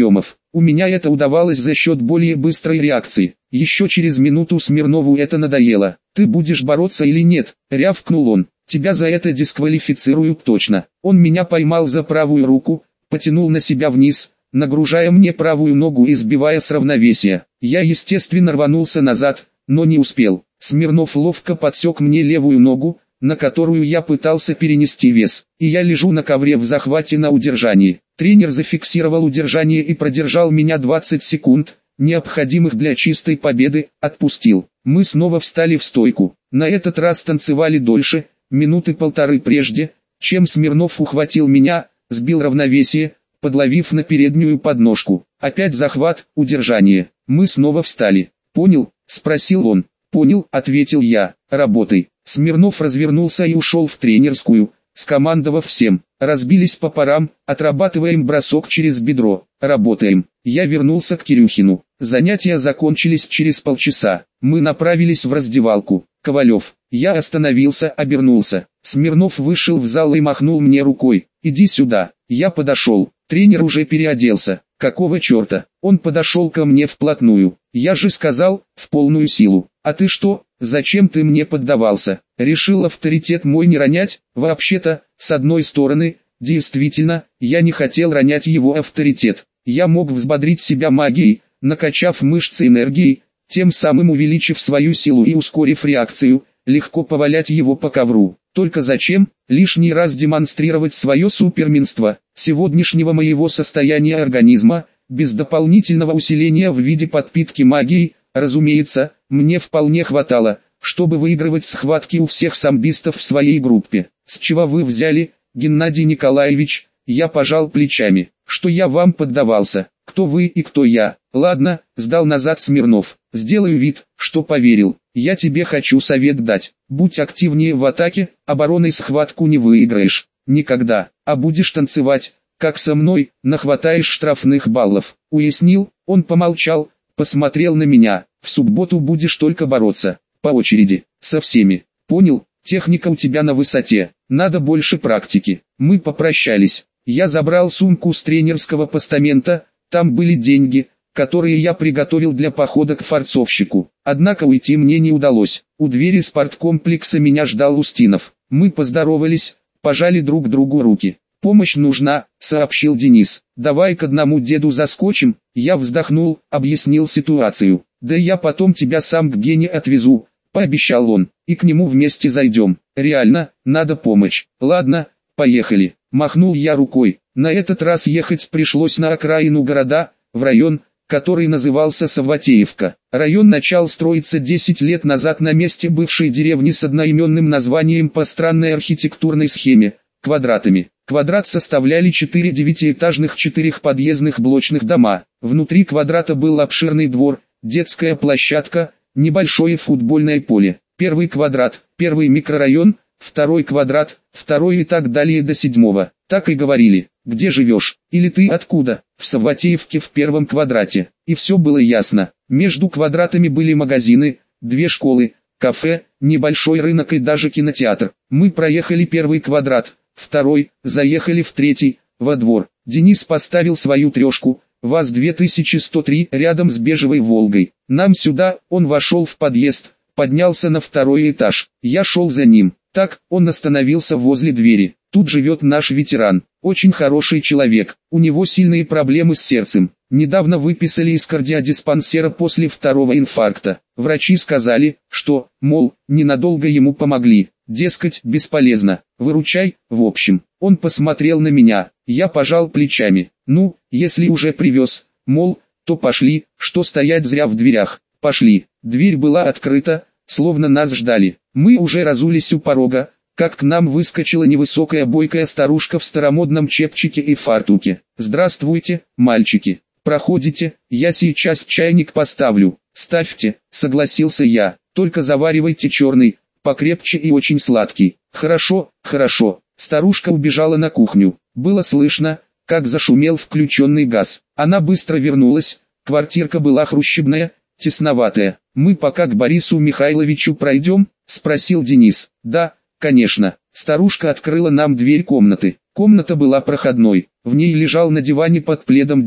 У меня это удавалось за счет более быстрой реакции. Еще через минуту Смирнову это надоело. «Ты будешь бороться или нет?» — рявкнул он. «Тебя за это дисквалифицируют точно». Он меня поймал за правую руку, потянул на себя вниз, нагружая мне правую ногу и сбивая с равновесия. Я естественно рванулся назад, но не успел. Смирнов ловко подсек мне левую ногу, на которую я пытался перенести вес, и я лежу на ковре в захвате на удержании. Тренер зафиксировал удержание и продержал меня двадцать секунд, необходимых для чистой победы, отпустил. Мы снова встали в стойку. На этот раз танцевали дольше, минуты полторы прежде, чем Смирнов ухватил меня, сбил равновесие, подловив на переднюю подножку. Опять захват, удержание. Мы снова встали. «Понял?» — спросил он. «Понял», — ответил я. «Работай». Смирнов развернулся и ушел в тренерскую, скомандовав всем. «Разбились по парам, отрабатываем бросок через бедро, работаем». Я вернулся к Кирюхину. Занятия закончились через полчаса. Мы направились в раздевалку. «Ковалев». Я остановился, обернулся. Смирнов вышел в зал и махнул мне рукой. «Иди сюда». Я подошел. Тренер уже переоделся. «Какого черта?» Он подошел ко мне вплотную. «Я же сказал, в полную силу. А ты что, зачем ты мне поддавался? Решил авторитет мой не ронять? Вообще-то, с одной стороны, действительно, я не хотел ронять его авторитет. Я мог взбодрить себя магией, накачав мышцы энергией, тем самым увеличив свою силу и ускорив реакцию, легко повалять его по ковру. Только зачем лишний раз демонстрировать свое суперменство? Сегодняшнего моего состояния организма, без дополнительного усиления в виде подпитки магией, разумеется, мне вполне хватало, чтобы выигрывать схватки у всех самбистов в своей группе. «С чего вы взяли, Геннадий Николаевич?» Я пожал плечами. «Что я вам поддавался? Кто вы и кто я?» «Ладно», — сдал назад Смирнов. «Сделаю вид, что поверил. Я тебе хочу совет дать. Будь активнее в атаке, обороной схватку не выиграешь. Никогда. А будешь танцевать, как со мной, нахватаешь штрафных баллов». Уяснил? Он помолчал, посмотрел на меня. «В субботу будешь только бороться. По очереди. Со всеми. Понял? Техника у тебя на высоте. Надо больше практики». Мы попрощались. Я забрал сумку с тренерского постамента, там были деньги, которые я приготовил для похода к форцовщику. Однако уйти мне не удалось. У двери спорткомплекса меня ждал Устинов. Мы поздоровались, пожали друг другу руки. «Помощь нужна», — сообщил Денис. «Давай к одному деду заскочим». Я вздохнул, объяснил ситуацию. «Да я потом тебя сам к Гене отвезу», — пообещал он. «И к нему вместе зайдем. Реально, надо помощь. Ладно, поехали». Махнул я рукой. На этот раз ехать пришлось на окраину города, в район, который назывался Савватеевка. Район начал строиться десять лет назад на месте бывшей деревни с одноименным названием по странной архитектурной схеме – квадратами. Квадрат составляли четыре девятиэтажных четырехподъездных блочных дома. Внутри квадрата был обширный двор, детская площадка, небольшое футбольное поле. Первый квадрат, первый микрорайон, второй квадрат, второй и так далее до седьмого. Так и говорили: «Где живешь?» или «Ты откуда?» В Савватеевке в первом квадрате. И все было ясно. Между квадратами были магазины, две школы, кафе, небольшой рынок и даже кинотеатр. Мы проехали первый квадрат, второй, заехали в третий, во двор. Денис поставил свою трешку, ВАЗ две тысячи сто три, рядом с бежевой «Волгой». Нам сюда. Он вошел в подъезд, поднялся на второй этаж. Я шел за ним. Так, он остановился возле двери. «Тут живет наш ветеран. Очень хороший человек. У него сильные проблемы с сердцем. Недавно выписали из кардиодиспансера после второго инфаркта. Врачи сказали, что, мол, ненадолго ему помогли. Дескать, бесполезно. Выручай, в общем». Он посмотрел на меня. Я пожал плечами. «Ну, если уже привез, мол, то пошли, что стоять зря в дверях». Пошли. Дверь была открыта, словно нас ждали. Мы уже разулись у порога, как к нам выскочила невысокая бойкая старушка в старомодном чепчике и фартуке. «Здравствуйте, мальчики. Проходите, я сейчас чайник поставлю». «Ставьте», — согласился я, — «только заваривайте черный, покрепче и очень сладкий». «Хорошо, хорошо». Старушка убежала на кухню. Было слышно, как зашумел включенный газ. Она быстро вернулась, квартирка была хрущебная, тесноватая. «Мы пока к Борису Михайловичу пройдем?» — спросил Денис. «Да, конечно». Старушка открыла нам дверь комнаты. Комната была проходной. В ней лежал на диване под пледом дед.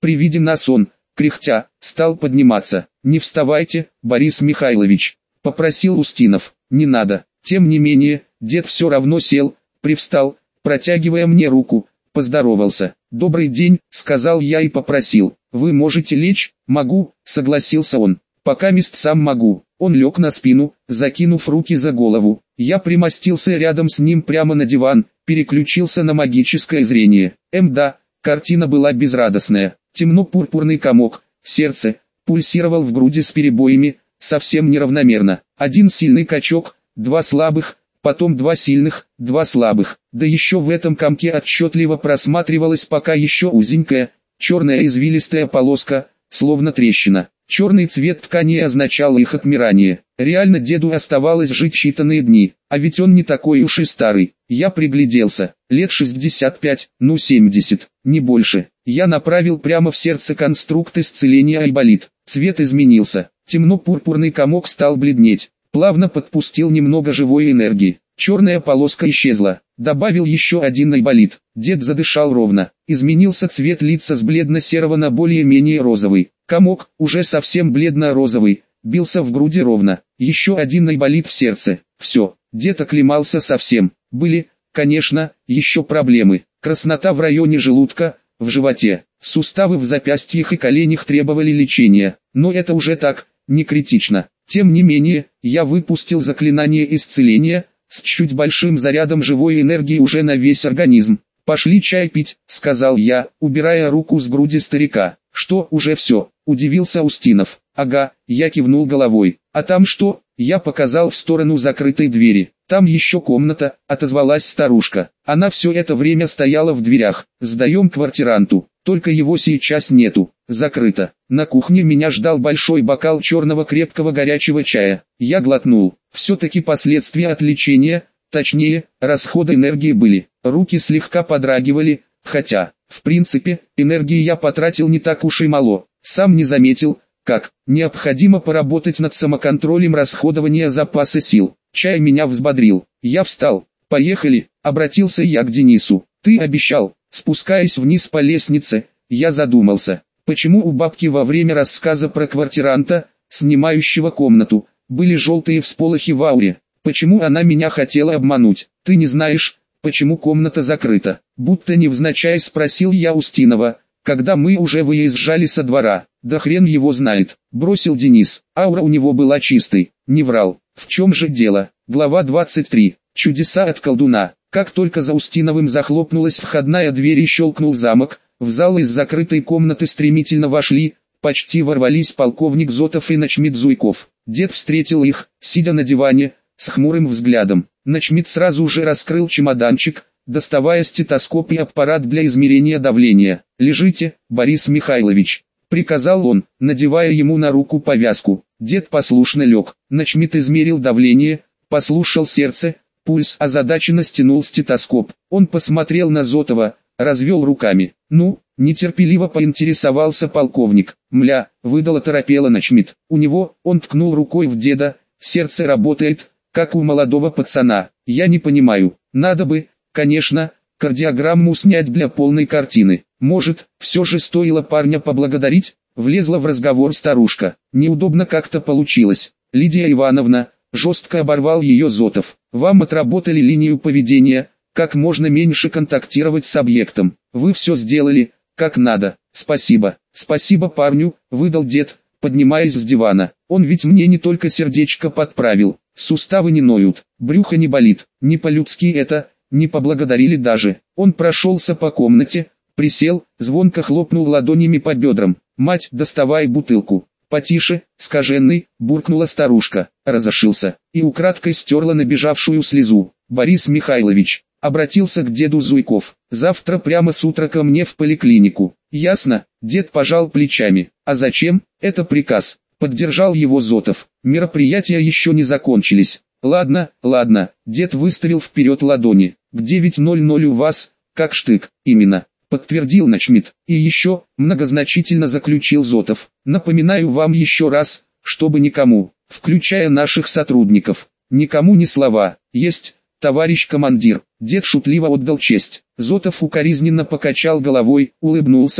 При виде нас он, кряхтя, стал подниматься. «Не вставайте, Борис Михайлович», — попросил Устинов. «Не надо». Тем не менее, дед все равно сел, привстал, протягивая мне руку, поздоровался. «Добрый день», — сказал я и попросил. «Вы можете лечь?» «Могу», — согласился он. «Покамест сам могу». Он лег на спину, закинув руки за голову. Я примостился рядом с ним прямо на диван, переключился на магическое зрение. Эм да, картина была безрадостная. Темно-пурпурный комок, сердце, пульсировал в груди с перебоями, совсем неравномерно. Один сильный качок, два слабых, потом два сильных, два слабых. Да еще в этом комке отчетливо просматривалась пока еще узенькая, черная извилистая полоска, словно трещина. Черный цвет ткани означал их отмирание. Реально деду оставалось жить считанные дни, а ведь он не такой уж и старый. Я пригляделся, лет шестьдесят пять, ну семьдесят, не больше. Я направил прямо в сердце конструкт исцеления Айболит. Цвет изменился, темно-пурпурный комок стал бледнеть, плавно подпустил немного живой энергии. Черная полоска исчезла, добавил еще один Айболит. Дед задышал ровно, изменился цвет лица с бледно-серого на более-менее розовый. Комок, уже совсем бледно-розовый, бился в груди ровно. Еще один Айболит в сердце. Все, дед оклемался совсем. Были, конечно, еще проблемы. Краснота в районе желудка, в животе. Суставы в запястьях и коленях требовали лечения. Но это уже так, не критично. Тем не менее, я выпустил заклинание исцеления, с чуть большим зарядом живой энергии уже на весь организм. «Пошли чай пить», — сказал я, убирая руку с груди старика. «Что, уже все?» — удивился Устинов. «Ага», — я кивнул головой. «А там что?» — я показал в сторону закрытой двери. «Там еще комната», — отозвалась старушка. Она все это время стояла в дверях. «Сдаем квартиранту, только его сейчас нету, закрыто». На кухне меня ждал большой бокал черного крепкого горячего чая. Я глотнул. Все-таки последствия от лечения, точнее, расхода энергии были. Руки слегка подрагивали, хотя, в принципе, энергии я потратил не так уж и мало. Сам не заметил, как необходимо поработать над самоконтролем расходования запаса сил. Чай меня взбодрил. Я встал. «Поехали», — обратился я к Денису. «Ты обещал». Спускаясь вниз по лестнице, я задумался, почему у бабки во время рассказа про квартиранта, снимающего комнату, были желтые всполохи в ауре. Почему она меня хотела обмануть? «Ты не знаешь, почему комната закрыта?» Будто невзначай спросил я Устинова, когда мы уже выезжали со двора. «Да хрен его знает», — бросил Денис. Аура у него была чистой, не врал. В чем же дело? Глава двадцать три. Чудеса от колдуна. Как только за Устиновым захлопнулась входная дверь и щелкнул замок, в зал из закрытой комнаты стремительно вошли, почти ворвались полковник Зотов и начмит Зуйков. Дед встретил их, сидя на диване, с хмурым взглядом. Начмит сразу же раскрыл чемоданчик, доставая стетоскоп и аппарат для измерения давления. «Лежите, Борис Михайлович», — приказал он, надевая ему на руку повязку. Дед послушно лег. Начмит измерил давление, послушал сердце, пульс, озадаченно стянул стетоскоп. Он посмотрел на Зотова, развел руками. «Ну?» — нетерпеливо поинтересовался полковник. «Мля», — выдал оторопело Начмит. «У него», — он ткнул рукой в деда, «сердце работает, как у молодого пацана. Я не понимаю, надо бы, конечно, кардиограмму снять для полной картины. Может, все же стоило парня поблагодарить?» Влезла в разговор старушка. «Неудобно как-то получилось. Лидия Ивановна», — жестко оборвал ее Зотов. «Вам отработали линию поведения, как можно меньше контактировать с объектом. Вы все сделали, как надо. Спасибо». «Спасибо парню», — выдал дед, поднимаясь с дивана. «Он ведь мне не только сердечко подправил, суставы не ноют, брюхо не болит. Не по-людски это, не поблагодарили даже». Он прошелся по комнате, присел, звонко хлопнул ладонями по бедрам. «Мать, доставай бутылку». «Потише, скаженный», — буркнула старушка, разошился, и украдкой стерла набежавшую слезу. «Борис Михайлович», — обратился к деду Зуйков, — «завтра прямо с утра ко мне в поликлинику». «Ясно», — дед пожал плечами. «А зачем?» «Это приказ», — поддержал его Зотов. «Мероприятия еще не закончились». «Ладно, ладно», — дед выставил вперед ладони. «К девять ноль ноль у вас, как штык». «Именно», — подтвердил Начмит. «И еще», — многозначительно заключил Зотов, — «напоминаю вам еще раз, чтобы никому, включая наших сотрудников, никому ни слова. Есть, товарищ командир». Дед шутливо отдал честь. Зотов укоризненно покачал головой, улыбнулся,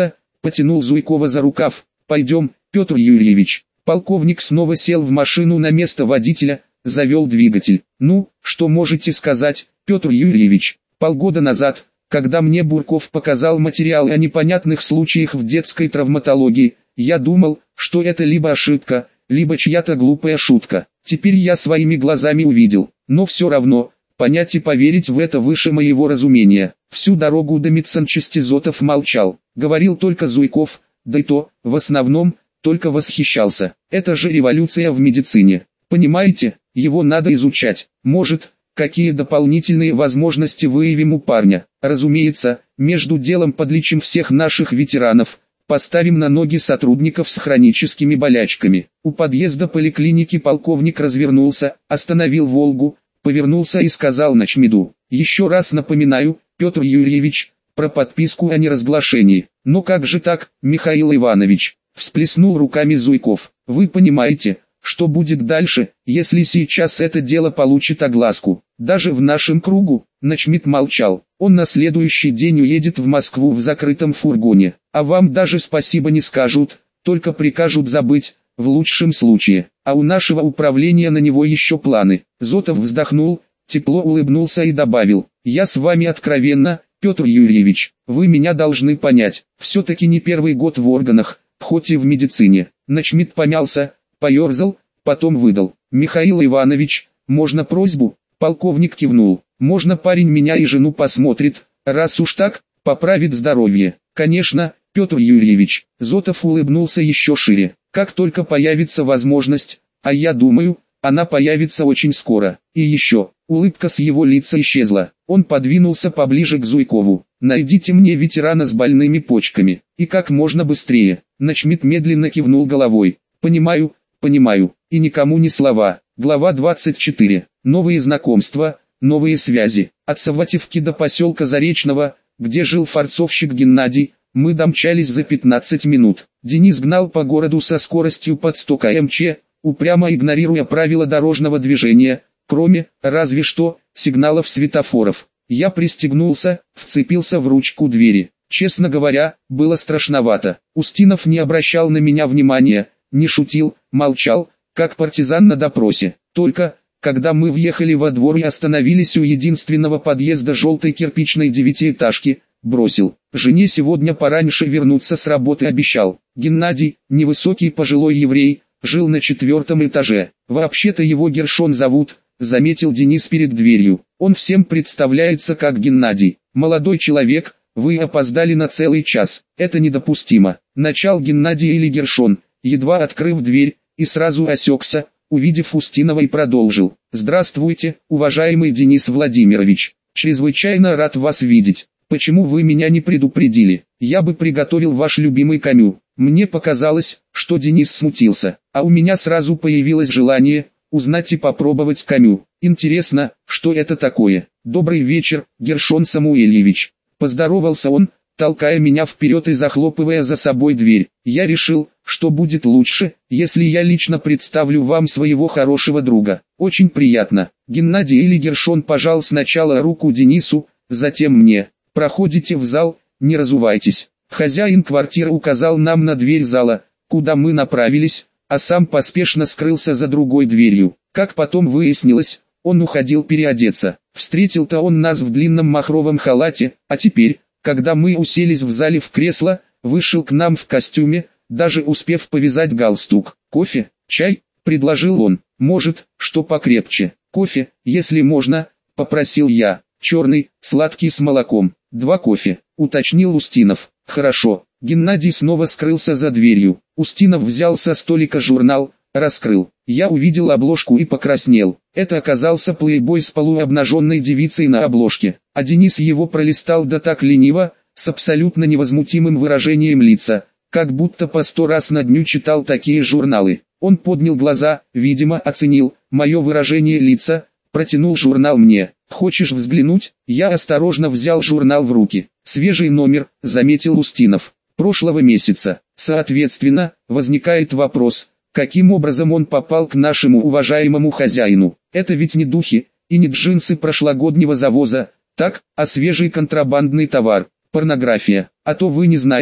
потянул Зуйкова за рукав. «Пойдем, Петр Юрьевич». Полковник снова сел в машину на место водителя, завел двигатель. «Ну, что можете сказать, Петр Юрьевич?» Полгода назад, когда мне Бурков показал материалы о непонятных случаях в детской травматологии, я думал, что это либо ошибка, либо чья-то глупая шутка. Теперь я своими глазами увидел, но все равно, понять и поверить в это выше моего разумения. Всю дорогу до медсанчасти Зотов молчал, говорил только Зуйков, да и то, в основном, только восхищался. Это же революция в медицине. Понимаете, его надо изучать. Может, какие дополнительные возможности выявим у парня. Разумеется, между делом подлечим всех наших ветеранов, поставим на ноги сотрудников с хроническими болячками. У подъезда поликлиники полковник развернулся, остановил «Волгу», повернулся и сказал Ночмеду: «Еще раз напоминаю, Петр Юрьевич, про подписку о неразглашении». «Ну как же так, Михаил Иванович?» — всплеснул руками Зуйков. «Вы понимаете, что будет дальше, если сейчас это дело получит огласку? Даже в нашем кругу?» Ночмед молчал. «Он на следующий день уедет в Москву в закрытом фургоне, а вам даже спасибо не скажут, только прикажут забыть, в лучшем случае. А у нашего управления на него еще планы». Зотов вздохнул, тепло улыбнулся и добавил: «Я с вами откровенно, Петр Юрьевич, вы меня должны понять, все-таки не первый год в органах, хоть и в медицине». Ночмед помялся, поерзал, потом выдал: «Михаил Иванович, можно просьбу?» Полковник кивнул. «Можно, парень меня и жену посмотрит, раз уж так, поправит здоровье». «Конечно, Петр Юрьевич». Зотов улыбнулся еще шире. «Как только появится возможность, а я думаю, она появится очень скоро. И еще». Улыбка с его лица исчезла. Он подвинулся поближе к Зуйкову. «Найдите мне ветерана с больными почками, и как можно быстрее». Ночмед медленно кивнул головой. «Понимаю, понимаю». И никому ни слова. Глава двадцать четыре. Новые знакомства, новые связи. От Саватевки до поселка Заречного, где жил форцовщик Геннадий, мы домчались за пятнадцать минут. Денис гнал по городу со скоростью под сто километров в час, упрямо игнорируя правила дорожного движения, кроме, разве что, сигналов светофоров. Я пристегнулся, вцепился в ручку двери. Честно говоря, было страшновато. Устинов не обращал на меня внимания, не шутил, молчал, как партизан на допросе. Только, когда мы въехали во двор и остановились у единственного подъезда желтой кирпичной девятиэтажки, бросил: «Жене сегодня пораньше вернуться с работы обещал». Геннадий, невысокий пожилой еврей, жил на четвертом этаже. «Вообще-то его Гершон зовут», — заметил Денис перед дверью. «Он всем представляется как Геннадий. Молодой человек, вы опоздали на целый час. Это недопустимо». Начал Геннадий или Гершон, едва открыв дверь, и сразу осекся, увидев Устинова, и продолжил: «Здравствуйте, уважаемый Денис Владимирович. Чрезвычайно рад вас видеть. Почему вы меня не предупредили? Я бы приготовил ваш любимый камю». Мне показалось, что Денис смутился, а у меня сразу появилось желание узнать и попробовать камю. «Интересно, что это такое?» «Добрый вечер, Гершон Самуильевич». Поздоровался он, толкая меня вперед и захлопывая за собой дверь. «Я решил, что будет лучше, если я лично представлю вам своего хорошего друга. Очень приятно». Геннадий или Гершон пожал сначала руку Денису, затем мне. «Проходите в зал, не разувайтесь». Хозяин квартиры указал нам на дверь зала, куда мы направились, а сам поспешно скрылся за другой дверью. Как потом выяснилось, он уходил переодеться. Встретил-то он нас в длинном махровом халате, а теперь, когда мы уселись в зале в кресло, вышел к нам в костюме, даже успев повязать галстук. «Кофе, чай?» — предложил он. «Может, что покрепче?» «Кофе, если можно», — попросил я. «Черный, сладкий с молоком». «Два кофе», — уточнил Устинов. «Хорошо». Геннадий снова скрылся за дверью. Устинов взял со столика журнал, раскрыл. Я увидел обложку и покраснел. Это оказался плейбой с полуобнаженной девицей на обложке. А Денис его пролистал да так лениво, с абсолютно невозмутимым выражением лица, как будто по сто раз на дню читал такие журналы. Он поднял глаза, видимо оценил мое выражение лица, протянул журнал мне. «Хочешь взглянуть?» Я осторожно взял журнал в руки. «Свежий номер», — заметил Устинов, — «прошлого месяца». Соответственно, возникает вопрос, каким образом он попал к нашему уважаемому хозяину. Это ведь не духи, и не джинсы прошлогоднего завоза, так, а свежий контрабандный товар, порнография. А то вы не знаете,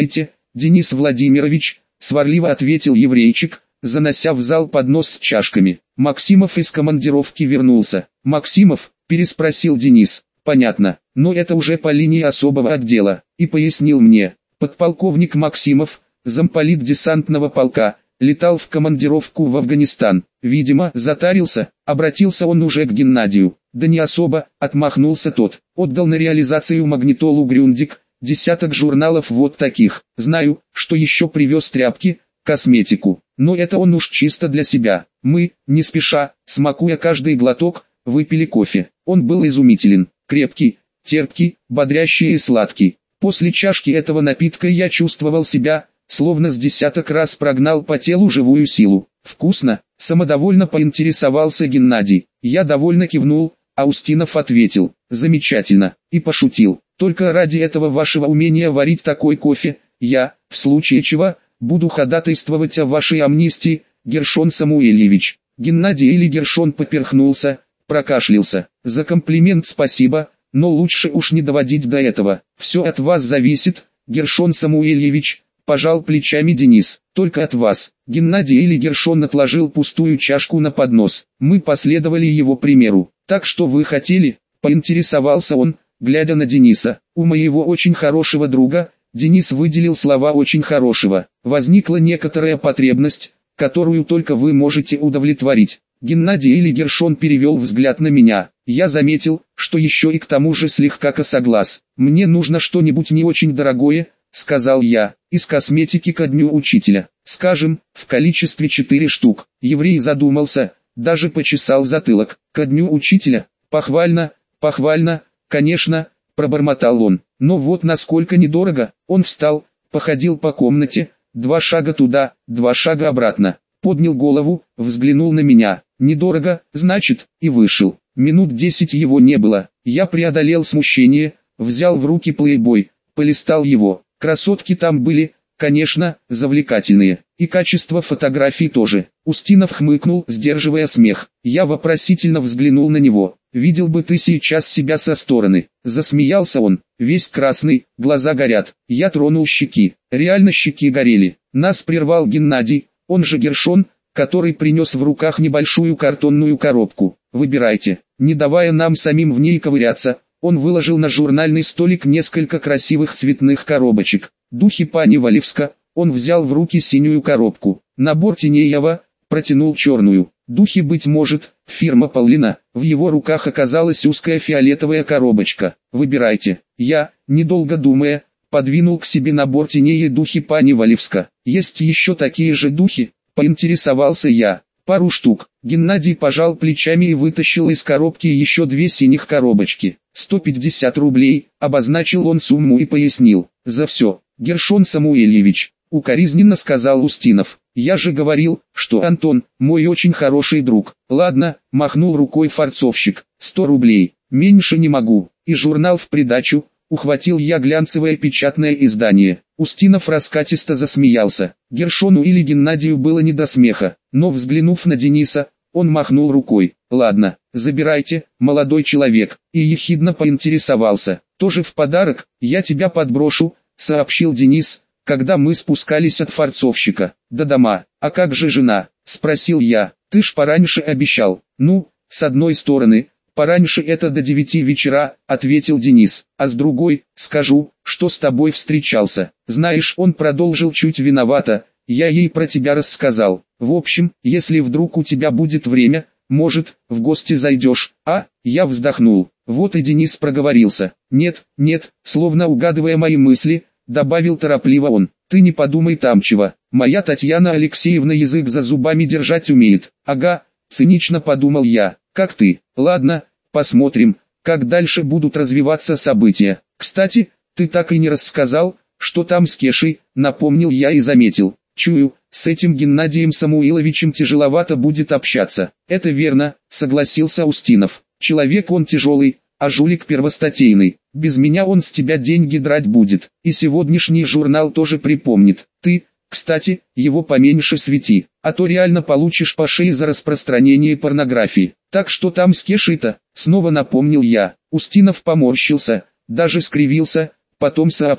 Денис Владимирович, сварливо ответил еврейчик, занося в зал поднос с чашками. Максимов из командировки вернулся. Максимов, переспросил Денис. Понятно, но это уже по линии особого отдела. И пояснил мне. Подполковник Максимов, замполит десантного полка, летал в командировку в Афганистан. Видимо, затарился, обратился он уже к Геннадию. Да не особо, отмахнулся тот. Отдал на реализацию магнитолу Грюндик, десяток журналов вот таких. Знаю, что еще привез тряпки, косметику. Но это он уж чисто для себя. Мы, не спеша, смакуя каждый глоток, выпили кофе. Он был изумителен, крепкий, терпкий, бодрящий и сладкий. После чашки этого напитка я чувствовал себя, словно с десяток раз прогнал по телу живую силу. Вкусно, самодовольно поинтересовался Геннадий. Я довольно кивнул, а Устинов ответил, замечательно, и пошутил. Только ради этого вашего умения варить такой кофе, я, в случае чего, буду ходатайствовать о вашей амнистии, Гершон Самуильевич. Геннадий или Гершон поперхнулся, прокашлялся. За комплимент спасибо, но лучше уж не доводить до этого. Все от вас зависит, Гершон Самуильевич, пожал плечами Денис. Только от вас. Геннадий или Гершон отложил пустую чашку на поднос. Мы последовали его примеру. Так что вы хотели? Поинтересовался он, глядя на Дениса. У моего очень хорошего друга, Денис выделил слова очень хорошего, возникла некоторая потребность, которую только вы можете удовлетворить. Геннадий или Гершон перевел взгляд на меня. Я заметил, что еще и к тому же слегка косоглаз. Мне нужно что-нибудь не очень дорогое, сказал я, из косметики ко дню учителя. Скажем, в количестве четыре штук. Еврей задумался, даже почесал затылок. Ко дню учителя? Похвально, похвально, конечно, пробормотал он. Но вот насколько недорого. Он встал, походил по комнате, два шага туда, два шага обратно. Поднял голову, взглянул на меня. Недорого, значит, и вышел. Минут десять его не было. Я преодолел смущение, взял в руки плейбой, полистал его. Красотки там были, конечно, завлекательные. И качество фотографий тоже. Устинов хмыкнул, сдерживая смех. Я вопросительно взглянул на него. Видел бы ты сейчас себя со стороны. Засмеялся он, весь красный, глаза горят. Я тронул щеки. Реально щеки горели. Нас прервал Геннадий, он же Гершон, который принес в руках небольшую картонную коробку. Выбирайте. Не давая нам самим в ней ковыряться, он выложил на журнальный столик несколько красивых цветных коробочек. Духи пани Валевска. Он взял в руки синюю коробку. Набор Тинеева, протянул черную. Духи, быть может, фирма Паулина. В его руках оказалась узкая фиолетовая коробочка. Выбирайте. Я, недолго думая, подвинул к себе набор Тинеи духи пани Валевска. Есть еще такие же духи? Поинтересовался я. Пару штук. Геннадий пожал плечами и вытащил из коробки еще две синих коробочки. сто пятьдесят рублей, обозначил он сумму и пояснил. За все, Гершон Самуильевич, укоризненно сказал Устинов. Я же говорил, что Антон, мой очень хороший друг. Ладно, махнул рукой фарцовщик. сто рублей, меньше не могу. И журнал в придачу. Ухватил я глянцевое печатное издание. Устинов раскатисто засмеялся. Гершону или Геннадию было не до смеха, но взглянув на Дениса, он махнул рукой. Ладно, забирайте, молодой человек, и ехидно поинтересовался. Тоже в подарок, я тебя подброшу, сообщил Денис, когда мы спускались от фарцовщика. До дома. А как же жена? Спросил я. Ты ж пораньше обещал. Ну, с одной стороны, пораньше это до девяти вечера, ответил Денис, а с другой, скажу, что с тобой встречался. Знаешь, он продолжил чуть виновато, я ей про тебя рассказал. В общем, если вдруг у тебя будет время, может, в гости зайдешь, а? Я вздохнул. Вот и Денис проговорился. Нет, нет, словно угадывая мои мысли, добавил торопливо он. Ты не подумай там чего. Моя Татьяна Алексеевна язык за зубами держать умеет. Ага, цинично подумал я. Как ты? Ладно, посмотрим, как дальше будут развиваться события. Кстати, ты так и не рассказал, что там с Кешей, напомнил я и заметил. Чую, с этим Геннадием Самуиловичем тяжеловато будет общаться. Это верно, согласился Устинов. Человек он тяжелый, а жулик первостатейный. Без меня он с тебя деньги драть будет. И сегодняшний журнал тоже припомнит. Ты, кстати, его поменьше свети, а то реально получишь по шее за распространение порнографии. Так что там с Кешей-то? Снова напомнил я. Устинов поморщился, даже скривился, потом сообщил.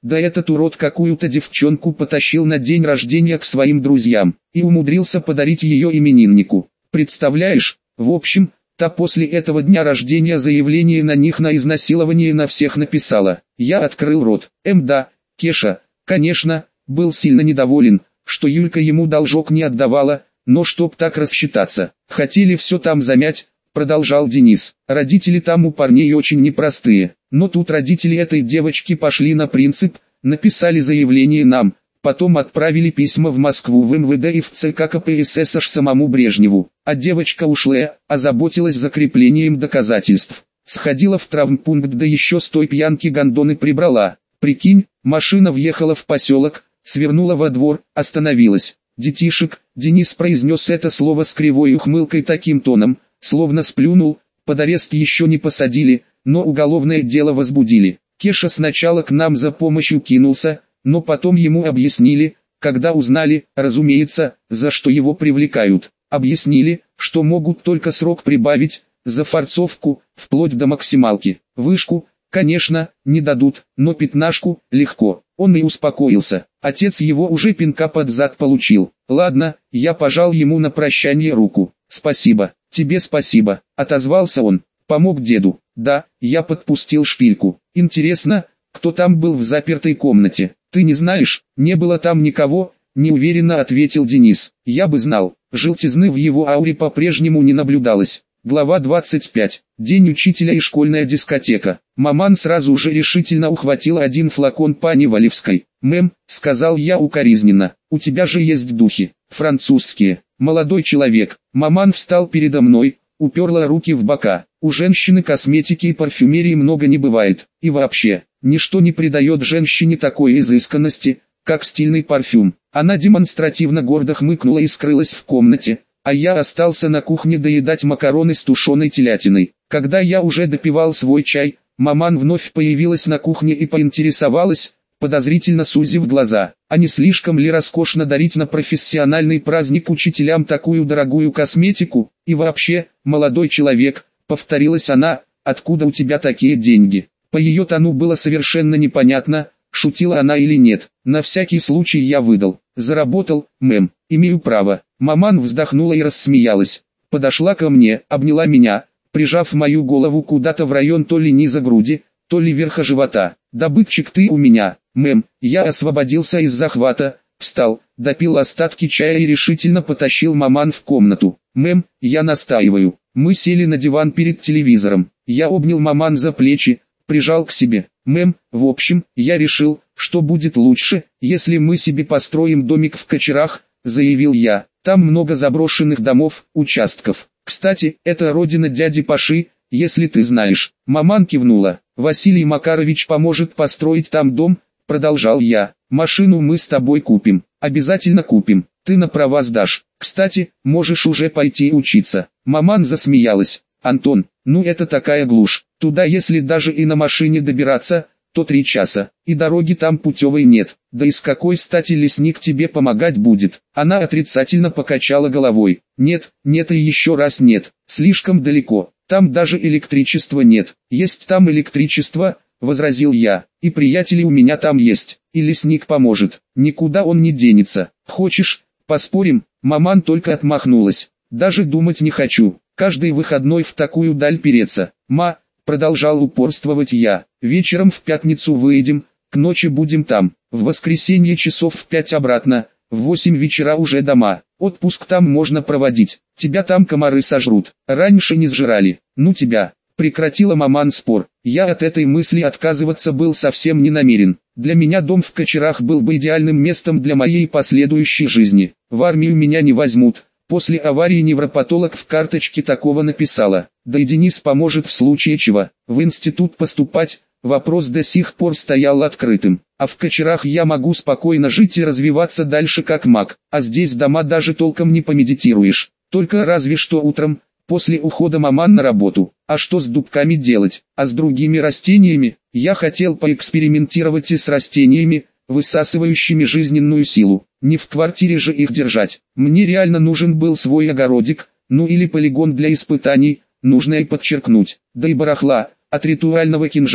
Да этот урод какую-то девчонку потащил на день рождения к своим друзьям, и умудрился подарить ее имениннику. Представляешь? В общем, та после этого дня рождения заявление на них на изнасилование на всех написала. Я открыл рот. Эм да, Кеша, конечно, был сильно недоволен, что Юлька ему должок не отдавала, но чтоб так рассчитаться, хотели все там замять, продолжал Денис. Родители там у парней очень непростые, но тут родители этой девочки пошли на принцип, написали заявление нам, потом отправили письма в Москву в эм вэ дэ и в цэ ка ка пэ эс эс аш самому Брежневу, а девочка ушла, озаботилась закреплением доказательств. Сходила в травмпункт, да еще с той пьянки гондоны прибрала. Прикинь, машина въехала в поселок, свернула во двор, остановилась. Детишек, Денис произнес это слово с кривой ухмылкой таким тоном, словно сплюнул, под арест еще не посадили, но уголовное дело возбудили. Кеша сначала к нам за помощью кинулся, но потом ему объяснили, когда узнали, разумеется, за что его привлекают. Объяснили, что могут только срок прибавить, за форцовку, вплоть до максималки. Вышку, конечно, не дадут, но пятнашку – легко. Он и успокоился. Отец его уже пинка под зад получил. Ладно, я пожал ему на прощание руку. Спасибо, тебе спасибо, отозвался он. Помог деду. Да, я подпустил шпильку. Интересно, кто там был в запертой комнате? Ты не знаешь? Не было там никого, неуверенно ответил Денис. Я бы знал. Желтизны в его ауре по-прежнему не наблюдалось. Глава двадцать пять. День учителя и школьная дискотека. Маман сразу же решительно ухватил один флакон пани Валевской. «Мэм», — сказал я укоризненно, — «у тебя же есть духи, французские». Молодой человек. Маман встал передо мной, уперла руки в бока. У женщины косметики и парфюмерии много не бывает. И вообще, ничто не придает женщине такой изысканности, как стильный парфюм. Она демонстративно гордо хмыкнула и скрылась в комнате, а я остался на кухне доедать макароны с тушеной телятиной. Когда я уже допивал свой чай, Маман вновь появилась на кухне и поинтересовалась, подозрительно сузив глаза, а не слишком ли роскошно дарить на профессиональный праздник учителям такую дорогую косметику? И вообще, молодой человек, повторилась она, откуда у тебя такие деньги? По ее тону было совершенно непонятно, шутила она или нет. На всякий случай я выдал. Заработал, мэм, имею право. Маман вздохнула и рассмеялась. Подошла ко мне, обняла меня, прижав мою голову куда-то в район то ли низа груди, то ли верха живота. «Добытчик ты у меня, мэм». Я освободился из захвата, встал, допил остатки чая и решительно потащил Маман в комнату. «Мэм, я настаиваю». Мы сели на диван перед телевизором. Я обнял Маман за плечи, прижал к себе. «Мэм, в общем, я решил, что будет лучше, если мы себе построим домик в Кочарах», заявил я. «Там много заброшенных домов, участков. Кстати, это родина дяди Паши, если ты знаешь». Маман кивнула. «Василий Макарович поможет построить там дом», продолжал я. «Машину мы с тобой купим. Обязательно купим. Ты на права сдашь. Кстати, можешь уже пойти учиться». Маман засмеялась. «Антон, ну это такая глушь. Туда если даже и на машине добираться, то три часа, и дороги там путевой нет. Да и с какой стати лесник тебе помогать будет?» Она отрицательно покачала головой. «Нет, нет и еще раз нет. Слишком далеко. Там даже электричества нет». «Есть там электричество», — возразил я. «И приятели у меня там есть. И лесник поможет. Никуда он не денется. Хочешь, поспорим?» Маман только отмахнулась. «Даже думать не хочу. Каждый выходной в такую даль переться. Ма», — продолжал упорствовать я, — «вечером в пятницу выедем, к ночи будем там. В воскресенье часов в пять обратно, в восемь вечера уже дома. Отпуск там можно проводить. Тебя там комары сожрут. Раньше не сжирали. Ну тебя». Прекратила Маман спор. Я от этой мысли отказываться был совсем не намерен. Для меня дом в Кочарах был бы идеальным местом для моей последующей жизни. В армию меня не возьмут. После аварии невропатолог в карточке такого написала. Да и Денис поможет в случае чего. В институт поступать, вопрос до сих пор стоял открытым. А в Кочарах я могу спокойно жить и развиваться дальше как маг. А здесь дома даже толком не помедитируешь. Только разве что утром, после ухода Маман на работу. А что с дубками делать? А с другими растениями? Я хотел поэкспериментировать и с растениями, высасывающими жизненную силу. Не в квартире же их держать. Мне реально нужен был свой огородик, ну или полигон для испытаний, нужно и подчеркнуть. Да и барахла, от ритуального кинжала,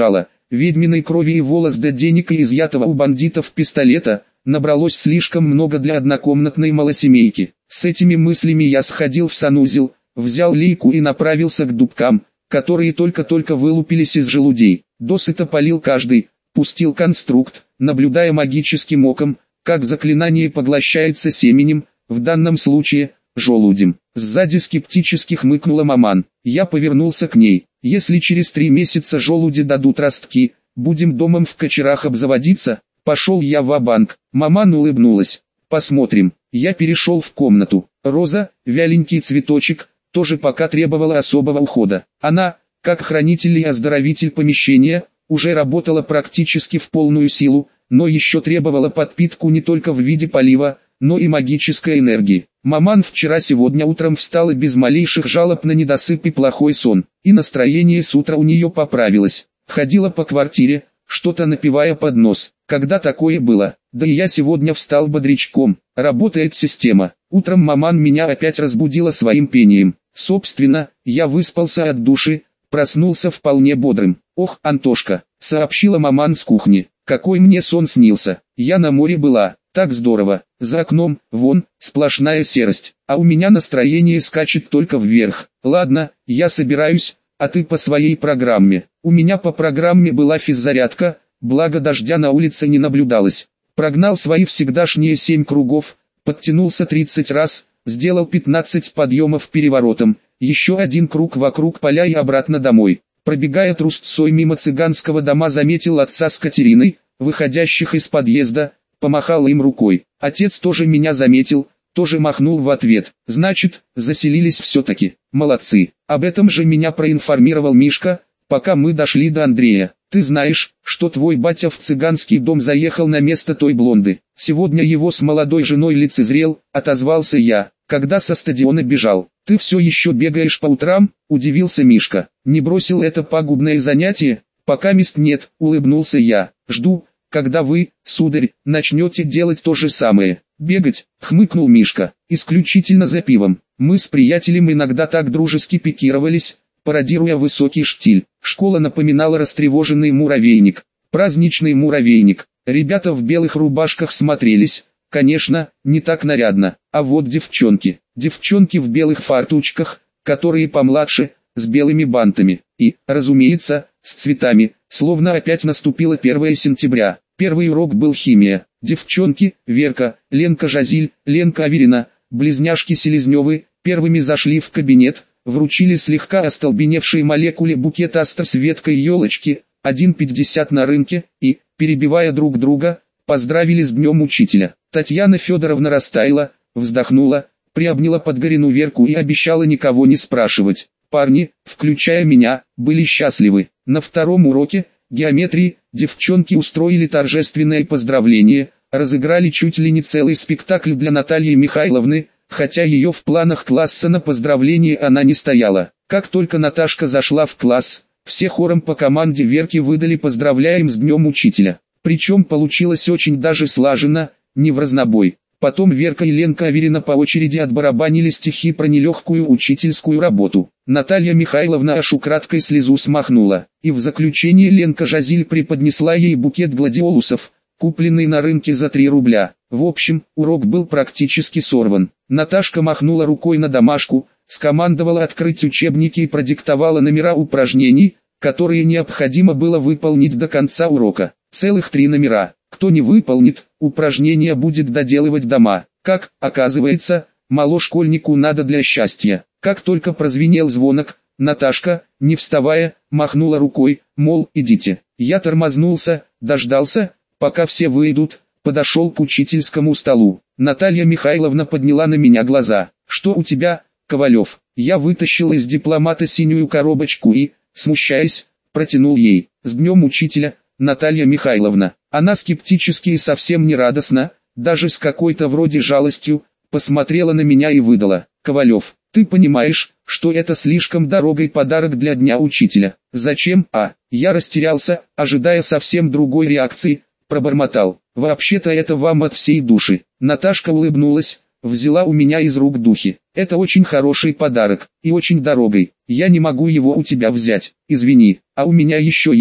ведьминой крови и волос до денег и изъятого у бандитов пистолета, набралось слишком много для однокомнатной малосемейки. С этими мыслями я сходил в санузел, взял лейку и направился к дубкам, которые только-только вылупились из желудей. Досыта полил каждый, пустил конструкт, наблюдая магическим оком, как заклинание поглощается семенем, в данном случае, желудем. Сзади скептически хмыкнула маман. Я повернулся к ней. Если через три месяца желуди дадут ростки, будем домом в Кочарах обзаводиться? Пошел я ва-банк. Маман улыбнулась. Посмотрим. Я перешел в комнату. Роза, вяленький цветочек, тоже пока требовала особого ухода. Она, как хранитель и оздоровитель помещения, уже работала практически в полную силу, но еще требовала подпитку не только в виде полива, но и магической энергии. Маман вчера-сегодня утром встала без малейших жалоб на недосып и плохой сон, и настроение с утра у нее поправилось. Ходила по квартире, что-то напевая под нос. Когда такое было? Да и я сегодня встал бодрячком. Работает система. Утром маман меня опять разбудила своим пением. Собственно, я выспался от души, проснулся вполне бодрым. «Ох, Антошка», — сообщила маман с кухни, — «какой мне сон снился. Я на море была, так здорово. За окном, вон, сплошная серость, а у меня настроение скачет только вверх. Ладно, я собираюсь, а ты по своей программе». У меня по программе была физзарядка, благо дождя на улице не наблюдалось. Прогнал свои всегдашние семь кругов, подтянулся тридцать раз, сделал пятнадцать подъемов переворотом, еще один круг вокруг поля и обратно домой. Пробегая трусцой мимо цыганского дома, заметил отца с Катериной, выходящих из подъезда, помахал им рукой. Отец тоже меня заметил, тоже махнул в ответ. Значит, заселились все-таки. Молодцы. Об этом же меня проинформировал Мишка, пока мы дошли до Андрея. Ты знаешь, что твой батя в цыганский дом заехал на место той блонды. Сегодня его с молодой женой лицезрел, отозвался я, когда со стадиона бежал. Ты все еще бегаешь по утрам? Удивился Мишка. Не бросил это пагубное занятие? Пока мест нет, улыбнулся я. Жду, когда вы, сударь, начнете делать то же самое. Бегать, хмыкнул Мишка, исключительно за пивом. Мы с приятелем иногда так дружески пикировались, пародируя высокий штиль. Школа напоминала растревоженный муравейник. Праздничный муравейник. Ребята в белых рубашках смотрелись, конечно, не так нарядно. А вот девчонки. Девчонки в белых фартучках, которые помладше, с белыми бантами. И, разумеется, с цветами, словно опять наступило первое сентября. Первый урок был химия. Девчонки, Верка, Ленка Жазиль, Ленка Аверина, близняшки Селезневы, первыми зашли в кабинет, вручили слегка остолбеневшей молекуле букет астр с веткой елочки, один пятьдесят на рынке, и, перебивая друг друга, поздравили с днем учителя. Татьяна Федоровна растаяла, вздохнула, приобняла Подгорину Верку и обещала никого не спрашивать. Парни, включая меня, были счастливы. На втором уроке геометрии девчонки устроили торжественное поздравление, разыграли чуть ли не целый спектакль для Натальи Михайловны, хотя ее в планах класса на поздравление она не стояла. Как только Наташка зашла в класс, все хором по команде Верки выдали «поздравляем с днем учителя». Причем получилось очень даже слаженно, не в разнобой. Потом Верка и Ленка Аверина по очереди отбарабанили стихи про нелегкую учительскую работу. Наталья Михайловна аж украдкой слезу смахнула. И в заключение Ленка Жазиль преподнесла ей букет гладиолусов, купленный на рынке за три рубля. В общем, урок был практически сорван. Наташка махнула рукой на домашку, скомандовала открыть учебники и продиктовала номера упражнений, которые необходимо было выполнить до конца урока. Целых три номера. Кто не выполнит, упражнение будет доделывать дома. Как, оказывается, мало школьнику надо для счастья. Как только прозвенел звонок, Наташка, не вставая, махнула рукой, мол, идите. Я тормознулся, дождался, пока все выйдут, подошел к учительскому столу. Наталья Михайловна подняла на меня глаза. «Что у тебя, Ковалев?» Я вытащил из дипломата синюю коробочку и, смущаясь, протянул ей. «С днем учителя, Наталья Михайловна». Она скептически и совсем не радостно, даже с какой-то вроде жалостью, посмотрела на меня и выдала: «Ковалев, ты понимаешь, что это слишком дорогой подарок для Дня Учителя?» «Зачем?» А, я растерялся, ожидая совсем другой реакции, пробормотал: «Вообще-то это вам от всей души». Наташка улыбнулась, взяла у меня из рук духи. «Это очень хороший подарок, и очень дорогой. Я не могу его у тебя взять, извини, а у меня еще есть».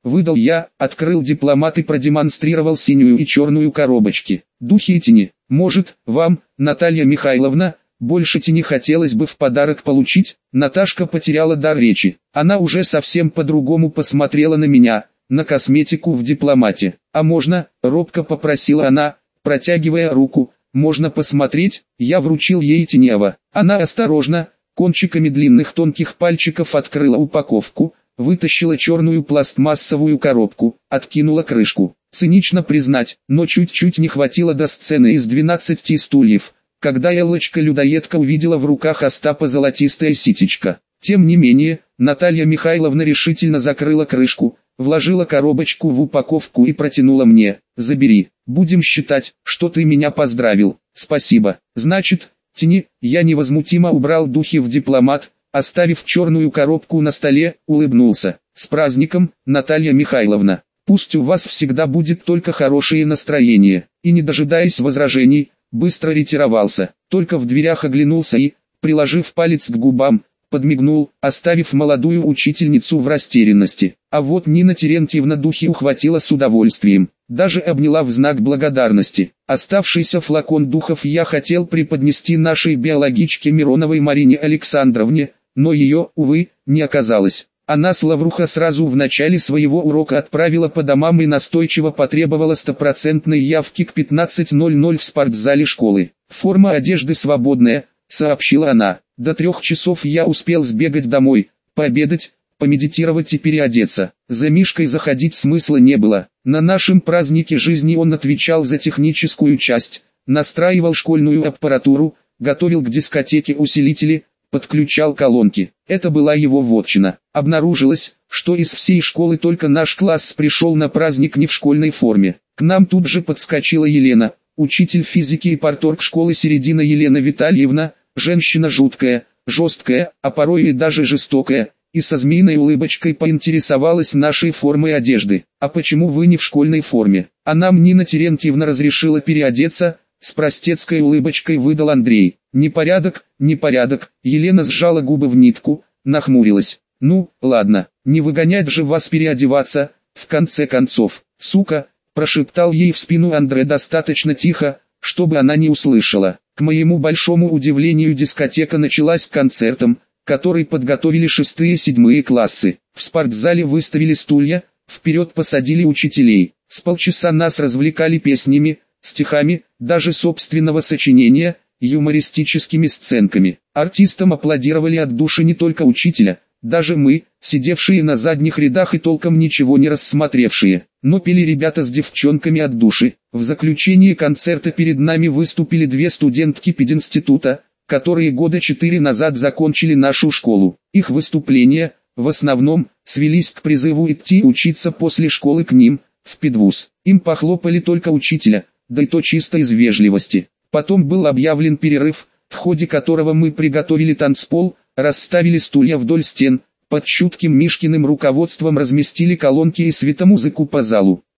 выдал я, открыл дипломат и продемонстрировал синюю и черную коробочки. Духи и тени. Может, вам, Наталья Михайловна, больше тени хотелось бы в подарок получить? Наташка потеряла дар речи. Она уже совсем по-другому посмотрела на меня, на косметику в дипломате. А можно, робко попросила она, протягивая руку, можно посмотреть? Я вручил ей тенево. Она осторожно, кончиками длинных тонких пальчиков открыла упаковку, вытащила черную пластмассовую коробку, откинула крышку. Цинично признать, но чуть-чуть не хватило до сцены из двенадцати стульев, когда Эллочка-людоедка увидела в руках Остапа золотистое ситечко. Тем не менее, Наталья Михайловна решительно закрыла крышку, вложила коробочку в упаковку и протянула мне. «Забери, будем считать, что ты меня поздравил». «Спасибо. Значит, тени». Я невозмутимо убрал духи в дипломат, оставив черную коробку на столе, улыбнулся. «С праздником, Наталья Михайловна. Пусть у вас всегда будет только хорошее настроение». И не дожидаясь возражений, быстро ретировался. Только в дверях оглянулся и, приложив палец к губам, подмигнул, оставив молодую учительницу в растерянности. А вот Нина Терентьевна духи ухватила с удовольствием, даже обняла в знак благодарности. Оставшийся флакон духов я хотел преподнести нашей биологичке Мироновой Марине Александровне, но ее, увы, не оказалось. Она Славруха сразу в начале своего урока отправила по домам и настойчиво потребовала стопроцентной явки к пятнадцати ноль-ноль в спортзале школы. «Форма одежды свободная», — сообщила она. «До трех часов я успел сбегать домой, пообедать, помедитировать и переодеться. За Мишкой заходить смысла не было. На нашем празднике жизни он отвечал за техническую часть, настраивал школьную аппаратуру, готовил к дискотеке усилители, подключал колонки. Это была его вотчина. Обнаружилось, что из всей школы только наш класс пришел на праздник не в школьной форме. К нам тут же подскочила Елена, учитель физики и парторг школы Середина Елена Витальевна, женщина жуткая, жесткая, а порой и даже жестокая, и со змеиной улыбочкой поинтересовалась нашей формой одежды. «А почему вы не в школьной форме?» «А нам Нина Терентьевна разрешила переодеться», с простецкой улыбочкой выдал Андрей. «Непорядок, непорядок». Елена сжала губы в нитку, нахмурилась. «Ну, ладно, не выгонять же вас переодеваться, в конце концов, сука», прошептал ей в спину Андре достаточно тихо, чтобы она не услышала. К моему большому удивлению дискотека началась концертом, который подготовили шестые-седьмые классы. В спортзале выставили стулья, вперед посадили учителей. С полчаса нас развлекали песнями, стихами, даже собственного сочинения, юмористическими сценками. Артистам аплодировали от души не только учителя, даже мы, сидевшие на задних рядах и толком ничего не рассмотревшие. Но пели ребята с девчонками от души. В заключение концерта перед нами выступили две студентки пединститута, которые года четыре назад закончили нашу школу. Их выступления, в основном, свелись к призыву идти учиться после школы к ним, в педвуз. Им похлопали только учителя, да и то чисто из вежливости. Потом был объявлен перерыв, в ходе которого мы приготовили танцпол, расставили стулья вдоль стен, под чутким Мишкиным руководством разместили колонки и светомузыку по залу.